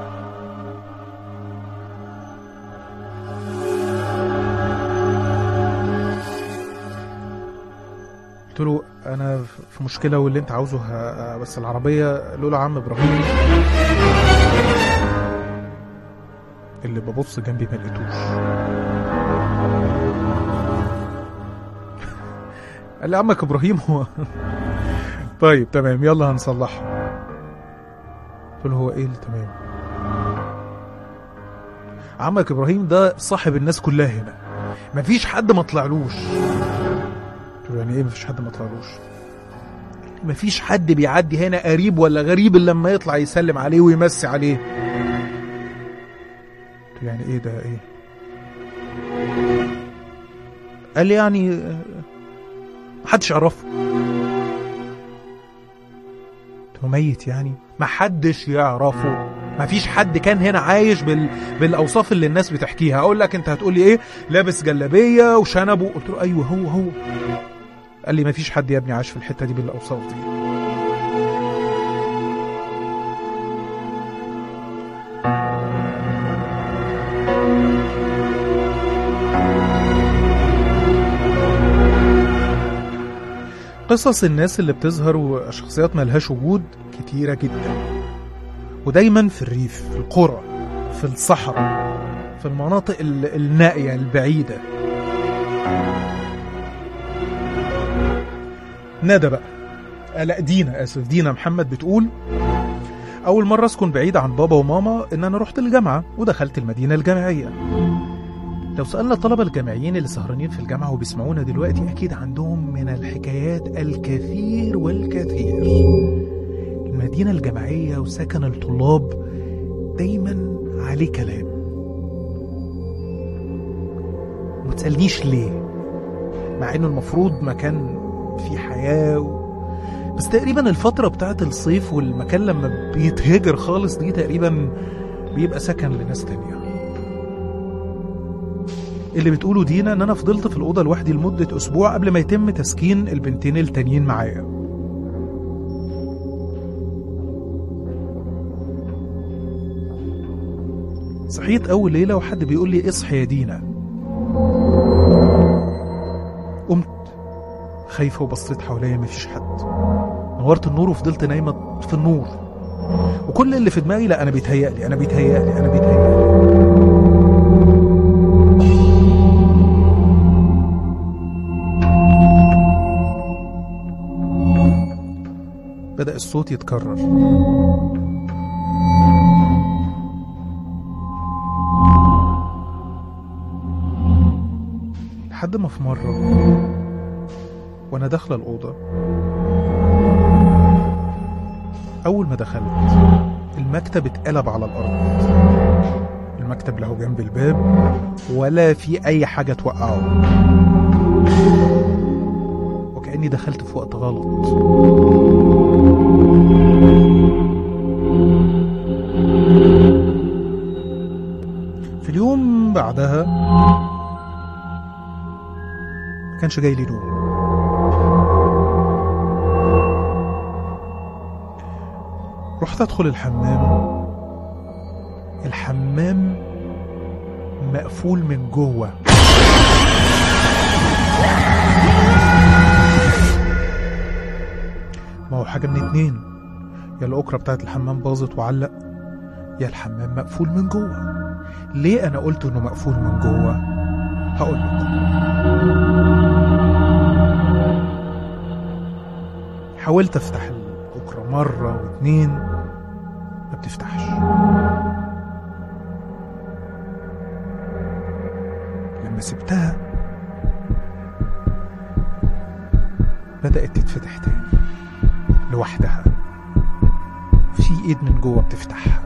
قلت له انا في مشكله واللي انت عاوزه بس العربيه لولا عم ابراهيم اللي ببص جنبي ما لقيتوش. قال لي عمك ابراهيم هو طيب تمام يلا هنصلحها. قلت له هو ايه اللي تمام؟ عمك ابراهيم ده صاحب الناس كلها هنا، مفيش حد ما طلعلوش. قلت له يعني ايه مفيش حد ما طلعلوش؟ مفيش حد بيعدي هنا قريب ولا غريب الا لما يطلع يسلم عليه ويمسي عليه. قلت له يعني ايه ده ايه؟ قال لي يعني محدش يعرفه. قلت له ميت يعني؟ محدش يعرفه، مفيش حد كان هنا عايش بالاوصاف اللي الناس بتحكيها. اقول لك انت هتقول لي ايه؟ لابس جلابيه وشنبه. قلت له ايوه هو. قال لي مفيش حد يا ابني عايش في الحته دي بالاوصاف دي. قصص الناس اللي بتظهر وشخصيات ملهاش وجود كتيرة جدا، ودايما في الريف، في القرى، في الصحراء، في المناطق النائية البعيدة. ندى بقى، لا دينا محمد بتقول أول مرة أسكن بعيد عن بابا وماما إن أنا رحت الجامعة ودخلت المدينة الجامعية. لو سألنا الطلبة الجامعيين اللي سهرانين في الجامعة وبيسمعونا دلوقتي أكيد عندهم من الحكايات الكثير والكثير. المدينة الجامعية وسكن الطلاب دايما عليه كلام، ومتسألنيش ليه، مع انه المفروض مكان فيه حياة بس تقريبا الفترة بتاعت الصيف والمكان لما بيتهجر خالص دي تقريبا بيبقى سكن لناس تانية. اللي بتقوله دينا ان انا فضلت في الأوضة لوحدي لمدة أسبوع قبل ما يتم تسكين البنتين التانيين معايا. صحيت أول ليلة وحد بيقول لي اصحي يا دينا. قمت خايفة وبصيت حواليا مفيش حد. نورت النور وفضلت نايمة في النور، وكل اللي في دماغي لا أنا بيتهيألي أنا بيتهيألي أنا بيتهيألي. بدأ الصوت يتكرر. لحد ما في مرة وأنا داخلة الأوضة، أول ما دخلت المكتب اتقلب على الأرض. المكتب له جنب الباب ولا في أي حاجة توقعه، وكأني دخلت في وقت غلط. في اليوم بعدها ما كانش جاي لي نوم. رحت ادخل الحمام مقفول من جوه. ما هو حاجة من اتنين، يا الأكرة بتاعت الحمام باظت وعلق، يا الحمام مقفول من جوه. ليه أنا قلت إنه مقفول من جوه؟ هقول لكم. حاولت أفتح الأكرة مرة واتنين ما بتفتحش. لما سبتها بدأت تتفتح تاني لوحدها، في ايد من جوه بتفتحها.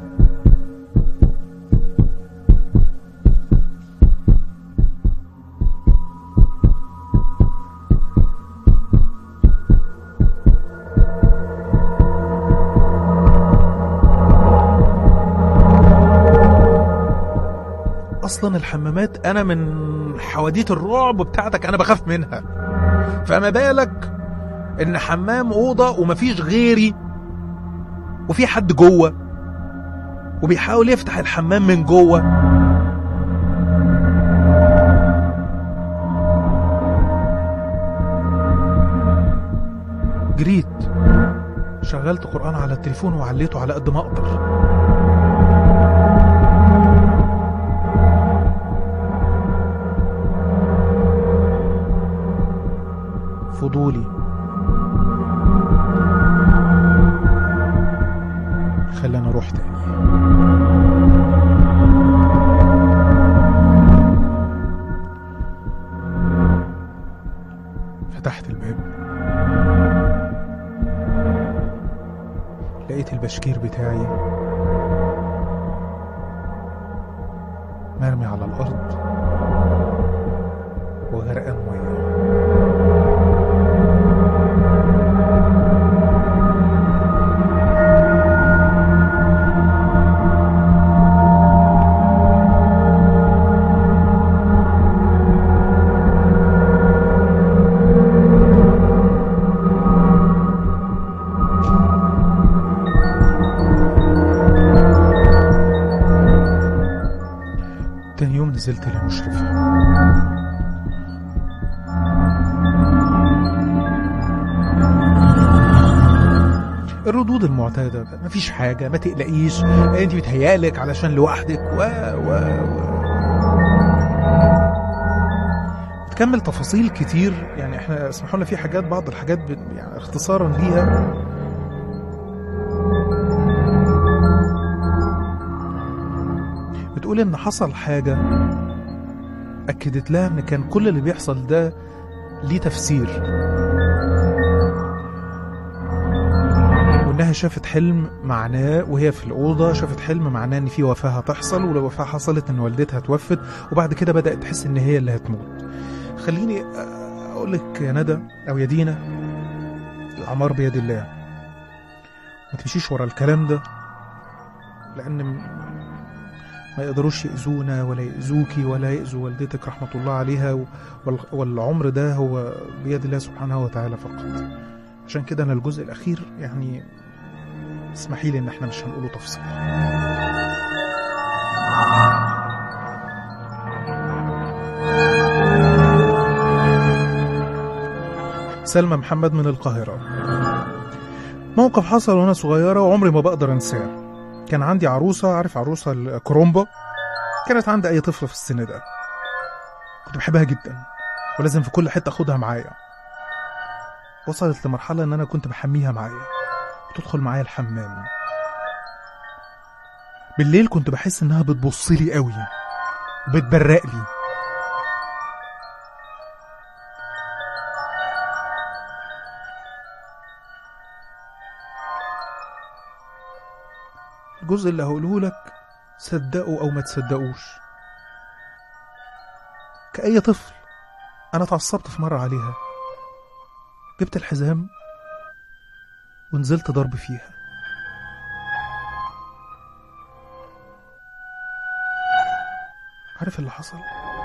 اصلا الحمامات انا من حواديت الرعب بتاعتك انا بخاف منها، فما بالك ان حمام اوضه ومفيش غيري وفي حد جوه وبيحاول يفتح الحمام من جوه. جريت شغلت قرآن على التليفون وعليته على قد ما اقدر. فضولي خلاني اروح تاني. فتحت الباب لقيت البشكير بتاعي مرمي على الارض وغرقان ميه. تاني يوم نزلت للمشرفة. الردود المعتادة، مفيش حاجة، ما تقلقيش، انت بتهيألك علشان لوحدك بتكمل تفاصيل كتير. يعني احنا اسمحوا لنا في حاجات، بعض الحاجات يعني اختصارا ليها. بتقول ان حصل حاجة أكدت لها إن كان كل اللي بيحصل ده ليه تفسير، وإنها شافت حلم معناه وهي في الأوضة، شافت حلم معناه إن في وفاة هتحصل، ولو وفاة حصلت إن والدتها توفت، وبعد كده بدأت تحس إن هي اللي هتموت. خليني أقول لك يا ندى أو يا دينا، الأعمار بيد الله، ما تمشيش ورا الكلام ده، لأن ما يقدروش يأذونا ولا يأذوكي ولا يأذوا والدتك رحمة الله عليها، والعمر ده هو بيد الله سبحانه وتعالى فقط. عشان كده أنا الجزء الأخير يعني اسمحي لي إن احنا مش هنقوله تفصيل. سلمى محمد من القاهرة. موقف حصل وأنا صغيرة وعمري ما بقدر أنساه. كان عندي عروسة، عارف عروسة الكرومبا؟ كانت عند أي طفل في السن ده. كنت بحبها جدا ولازم في كل حتة أخدها معايا. وصلت لمرحلة إن أنا كنت بحميها معايا وتدخل معايا الحمام. بالليل كنت بحس إنها بتبصلي قوي وبتبرق لي. الجزء اللي هقوله لك صدقوا أو ما تصدقوش، كأي طفل أنا اتعصبت في مرة عليها، جبت الحزام ونزلت ضرب فيها. عارف اللي حصل؟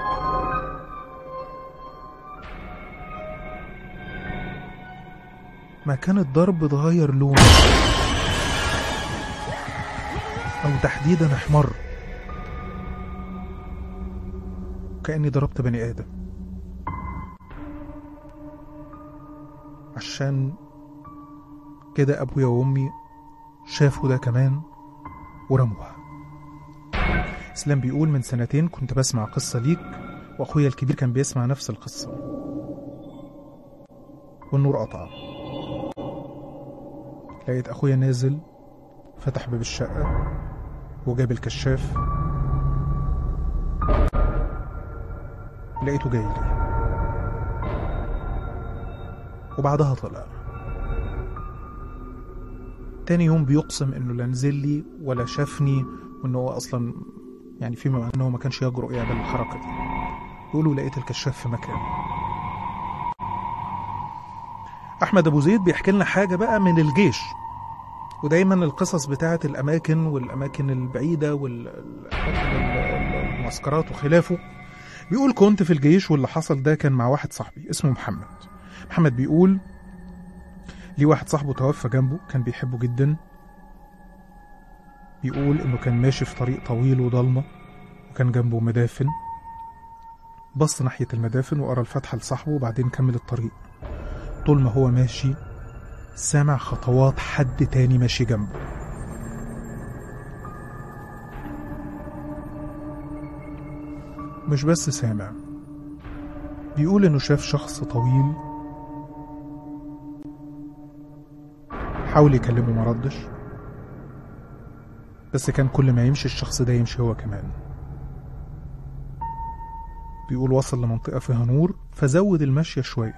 ما كان الضرب اتغير لونه أو تحديدا احمر، كأني ضربت بني آدم. عشان كده أبويا وأمي شافوا ده كمان ورموها. إسلام بيقول من 2 سنين كنت بسمع قصة ليك وأخويا الكبير كان بيسمع نفس القصة والنور قطع. لقيت أخويا نازل فتح باب الشقة وجاب الكشاف، لقيته جاي لي وبعدها طلع. تاني يوم بيقسم انه لا نزل لي ولا شافني، وانه هو اصلا يعني فيما انه ما كانش يجرؤ يعمل الحركة دي. يقولوا لقيت الكشاف في مكان. احمد ابو زيد بيحكي لنا حاجة بقى من الجيش، ودايما القصص بتاعت الأماكن والأماكن البعيدة والمعسكرات وخلافه. بيقول كنت في الجيش واللي حصل ده كان مع واحد صاحبي اسمه محمد. محمد بيقول ليه واحد صاحبه توفى جنبه كان بيحبه جدا. بيقول انه كان ماشي في طريق طويل وضلمة وكان جنبه مدافن. بص ناحية المدافن وقرا الفاتحة لصاحبه وبعدين كمل الطريق. طول ما هو ماشي سامع خطوات حد تاني ماشي جنبه. مش بس سامع، بيقول انه شاف شخص طويل حاول يكلمه مردش، بس كان كل ما يمشي الشخص ده يمشي هو كمان. بيقول وصل لمنطقة فيها نور فزود المشي شوية.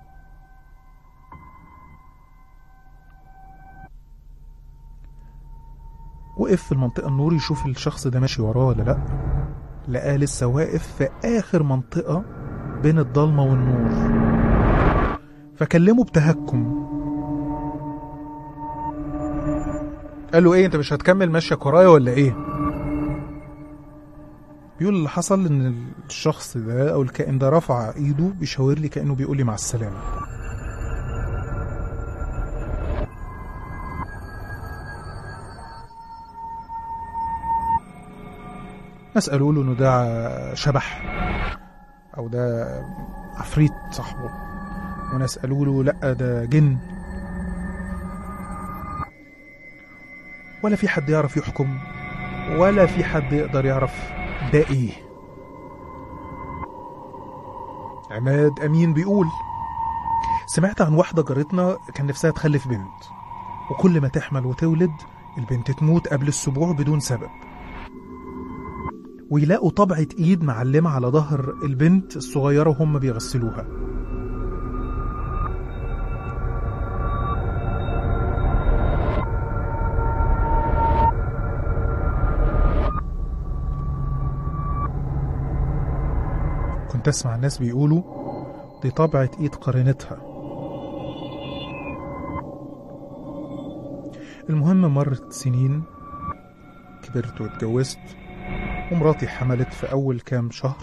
وقف في المنطقة النور يشوف الشخص ده ماشي وراه ولا لأ، لقاه لسه واقف في آخر منطقة بين الضلمة والنور. فكلمه بتهكم، قال له ايه انت مش هتكمل ماشيك ورايا ولا ايه؟ بيقول اللي حصل ان الشخص ده او الكائن ده رفع ايده بيشاور لي كأنه بيقول لي مع السلامة. ناس قالوا له انه ده شبح او ده عفريت صاحبه، وناس قالوا له لا ده جن. ولا في حد يعرف يحكم ولا في حد يقدر يعرف ده ايه. عماد امين بيقول سمعت عن واحدة جارتنا كان نفسها تخلف بنت، وكل ما تحمل وتولد البنت تموت قبل السبوع بدون سبب، ويلاقوا طبعة ايد معلمة على ظهر البنت الصغيرة وهم بيغسلوها. كنت اسمع الناس بيقولوا دي طبعة ايد قرينتها. المهم مرت سنين، كبرت واتجوزت، ومراتي حملت في أول كام شهر.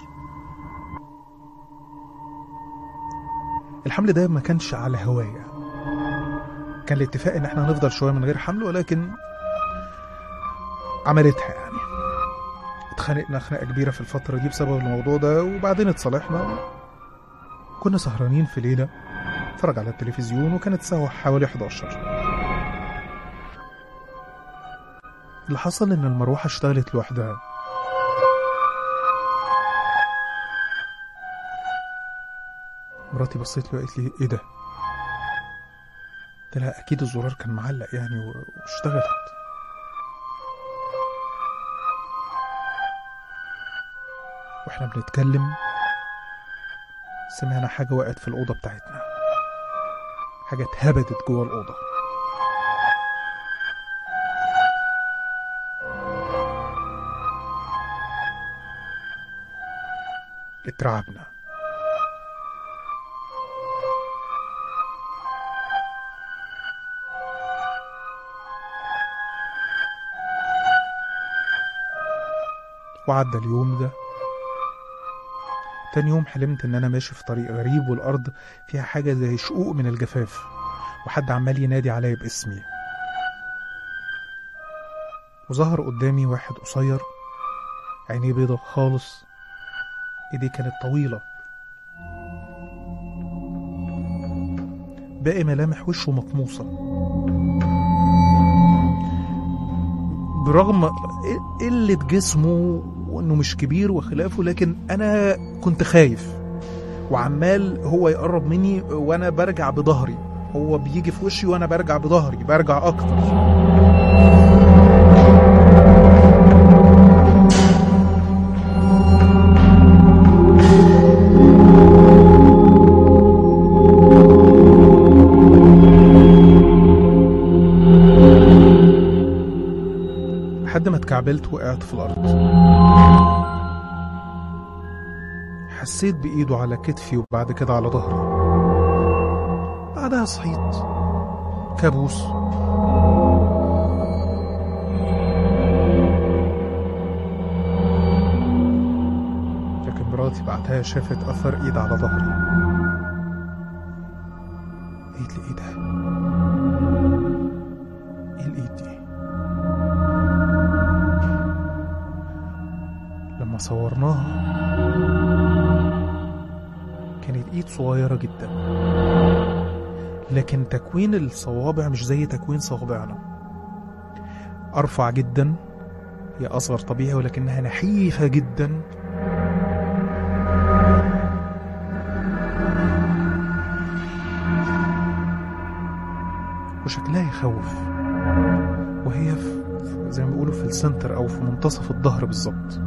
الحمل ده ما كانش على هواية، كان الاتفاق ان احنا هنفضل شوية من غير حمل، ولكن عملتها يعني. اتخانقنا خناقة كبيرة في الفترة دي بسبب الموضوع ده، وبعدين اتصالحنا. كنا سهرانين في ليلة اتفرج على التلفزيون، وكانت الساعة حوالي 11. اللي حصل ان المروحة اشتغلت لوحدها. مراتي بصيت له وقالت لي ايه ده؟ قلت لها اكيد الزرار كان معلق يعني واشتغلت. واحنا بنتكلم سمعنا حاجة وقعت في الأوضة بتاعتنا، حاجة اتهبدت جوه الأوضة. اترعبنا. وعدى اليوم ده. تاني يوم حلمت ان انا ماشي في طريق غريب، والارض فيها حاجة زي شقوق من الجفاف، وحد عمال ينادي عليا باسمي. وظهر قدامي واحد قصير، عينيه بيضة خالص، ايديه كانت طويلة، باقي ملامح وشه مطموسة. برغم قلة جسمه وانه مش كبير وخلافه، لكن انا كنت خايف، وعمال هو يقرب مني وانا برجع بظهري، هو بيجي في وشي وانا برجع بظهري، برجع اكتر. لحد ما اتكعبلت وقعت في الأرض. حسيت بإيده على كتفي وبعد كده على ظهري. بعدها صحيت. كابوس. لكن مراتي بعدها شافت أثر إيد على ظهري. قالت لي إيه ده؟ إيه الإيد دي؟ لما صورناها كانت ايد صغيرة جدا، لكن تكوين الصوابع مش زي تكوين صوابعنا، ارفع جدا، هي اصغر طبيعي ولكنها نحيفة جدا. وشكلها يخوف، وهي زي ما بيقولوا في السنتر او في منتصف الظهر بالظبط.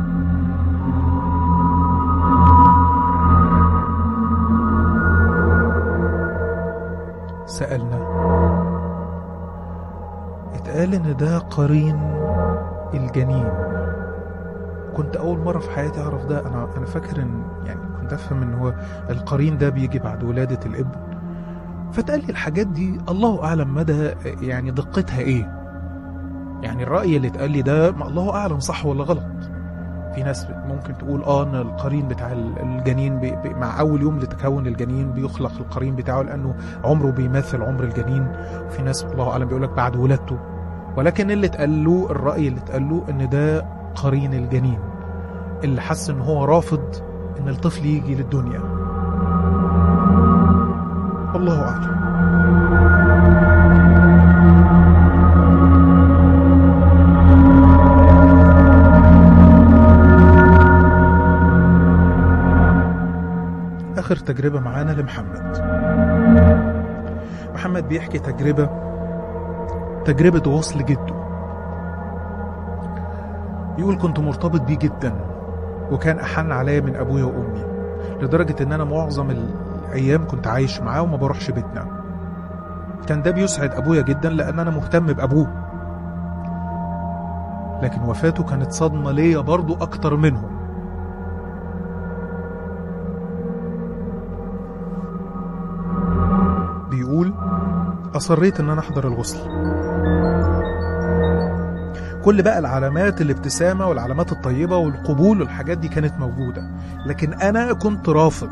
سألنا، اتقال ان ده قرين الجنين. كنت اول مرة في حياتي اعرف ده. انا فاكر ان يعني كنت افهم ان هو القرين ده بيجي بعد ولادة الابن. فتقال لي الحاجات دي الله اعلم مدى يعني دقتها ايه، يعني الرأي اللي اتقال لي ده الله اعلم صح ولا غلط. في ناس ممكن تقول ان القرين بتاع الجنين مع اول يوم لتكون الجنين بيخلق القرين بتاعه لانه عمره بيمثل عمر الجنين. وفي ناس الله اعلم بيقولك بعد ولادته، ولكن اللي اتقال له، الرأي اللي اتقال له ان ده قرين الجنين اللي حس ان هو رافض ان الطفل يجي للدنيا. الله اعلم. آخر تجربة معانا لمحمد. محمد بيحكي تجربة وصل جده. يقول كنت مرتبط بيه جدا، وكان أحن عليا من أبويا وأمي، لدرجة إن أنا معظم الأيام كنت عايش معاه وما بروحش بيتنا. كان ده بيسعد أبويا جدا لأن أنا مهتم بأبوه، لكن وفاته كانت صدمة ليا برضو أكتر منهم. بيقول أصريت إن أنا أحضر الغسل، كل بقى العلامات، الابتسامة والعلامات الطيبة والقبول والحاجات دي كانت موجودة، لكن أنا كنت رافض،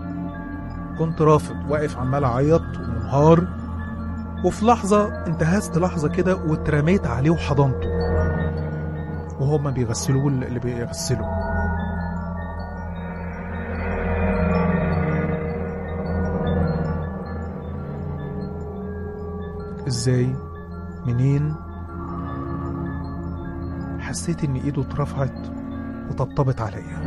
واقف عمال أعيط ومنهار. وفي لحظة انتهزت لحظة كده واترميت عليه وحضنته وهما بيغسلوه اللي بيغسلوا. ازاي؟ منين؟ حسيت ان ايده اترفعت وطبطبت عليا.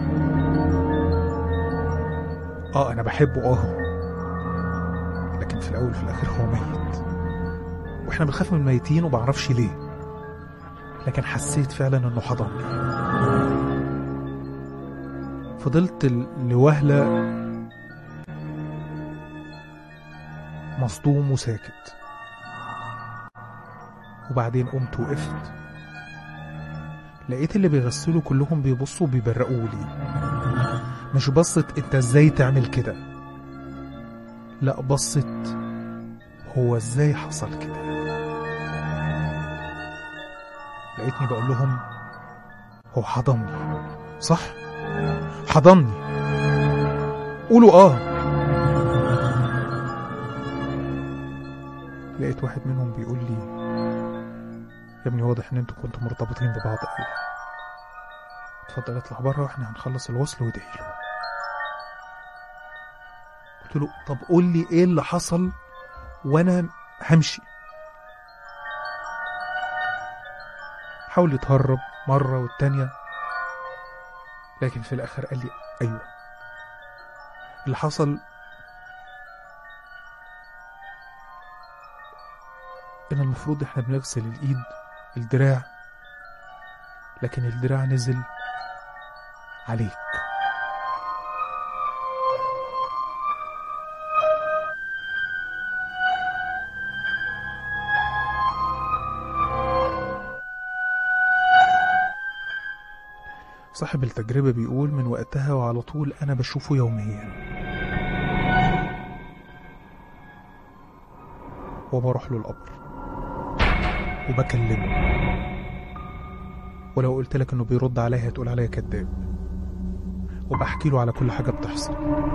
انا بحبه، لكن في الاول في الاخر هو ميت، واحنا بنخاف من الميتين ومعرفش ليه، لكن حسيت فعلا انه حضني. فضلت لوهلة مصدوم وساكت، وبعدين قمت وقفت، لقيت اللي بيغسلوا كلهم بيبصوا وبيبرقوا لي. مش بصت انت ازاي تعمل كده، لا بصت هو ازاي حصل كده. لقيتني بقول لهم هو حضني، صح؟ حضني، قولوا لقيت واحد منهم بيقول لي يا ابني واضح ان انتوا كنتوا مرتبطين ببعض قوي، اتفضل اطلع بره واحنا هنخلص الوصل وادعي له. قلت له طب قول لي ايه اللي حصل وانا همشي. حاول يتهرب مرة والتانية، لكن في الاخر قال لي ايوه اللي حصل ان المفروض احنا بنغسل الايد، الدراع، لكن الدراع نزل عليك. صاحب التجربة بيقول من وقتها وعلى طول أنا بشوفه يوميا، وبروح له القبر وبكلمه، ولو قلت لك انه بيرد عليا هتقول عليا كذاب، وبحكي له على كل حاجة بتحصل،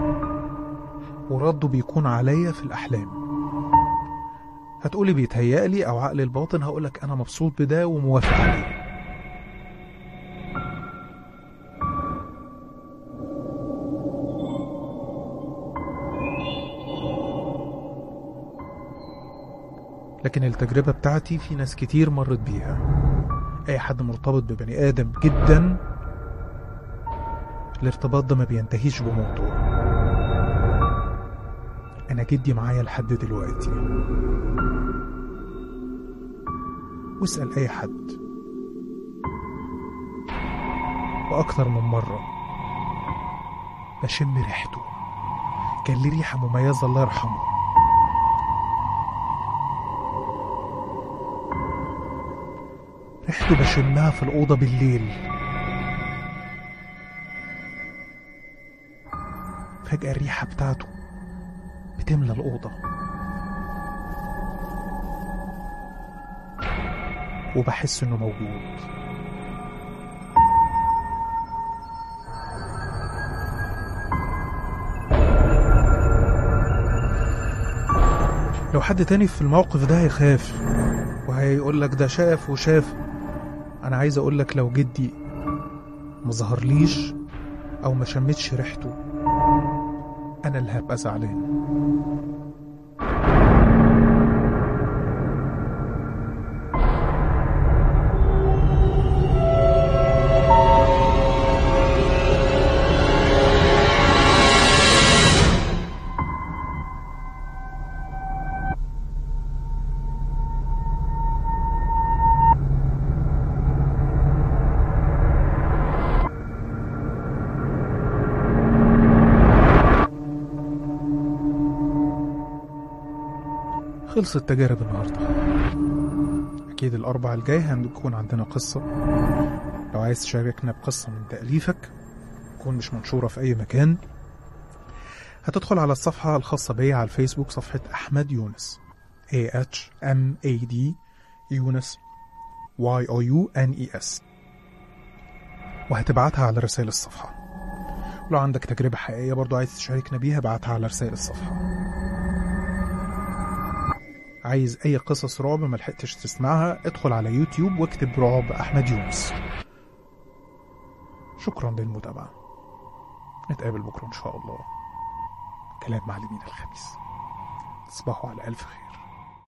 ورده بيكون عليا في الأحلام. هتقولي بيتهيألي أو عقلي الباطن، هقولك أنا مبسوط بده وموافق عليه. لكن التجربة بتاعتي في ناس كتير مرت بيها. أي حد مرتبط ببني آدم جدا الارتباط ده ما بينتهيش بموضوع. أنا جدي معايا لحد دلوقتي، واسأل أي حد، وأكثر من مرة بشم ريحته. كان ليه ريحة مميزة الله يرحمه. ريحته بشمها في الأوضة بالليل، فجأة الريحة بتاعته بتملى الأوضة، وبحس إنه موجود. لو حد تاني في الموقف ده هيخاف وهيقولك ده شاف وشاف. أنا عايز أقولك لو جدي مظهرليش أو ما شمتش ريحته أنا اللي هبقى زعلان. خلصت تجارب النهاردة. أكيد الأربع الجاي هنكون عندنا قصة. لو عايز تشاركنا بقصة من تأليفك تكون مش منشورة في أي مكان، هتدخل على الصفحة الخاصة بي على الفيسبوك، صفحة أحمد يونس AHMAD يونس YOUNES، وهتبعتها على رسائل الصفحة. ولو عندك تجربة حقيقية برضو عايز تشاركنا بيها بعتها على رسائل الصفحة. عايز أي قصص رعب ملحقتش تسمعها ادخل على يوتيوب واكتب رعب أحمد يونس. شكرا للمتابعة، نتقابل بكرة إن شاء الله. كلام معلمين الخميس. تصبحوا على ألف خير.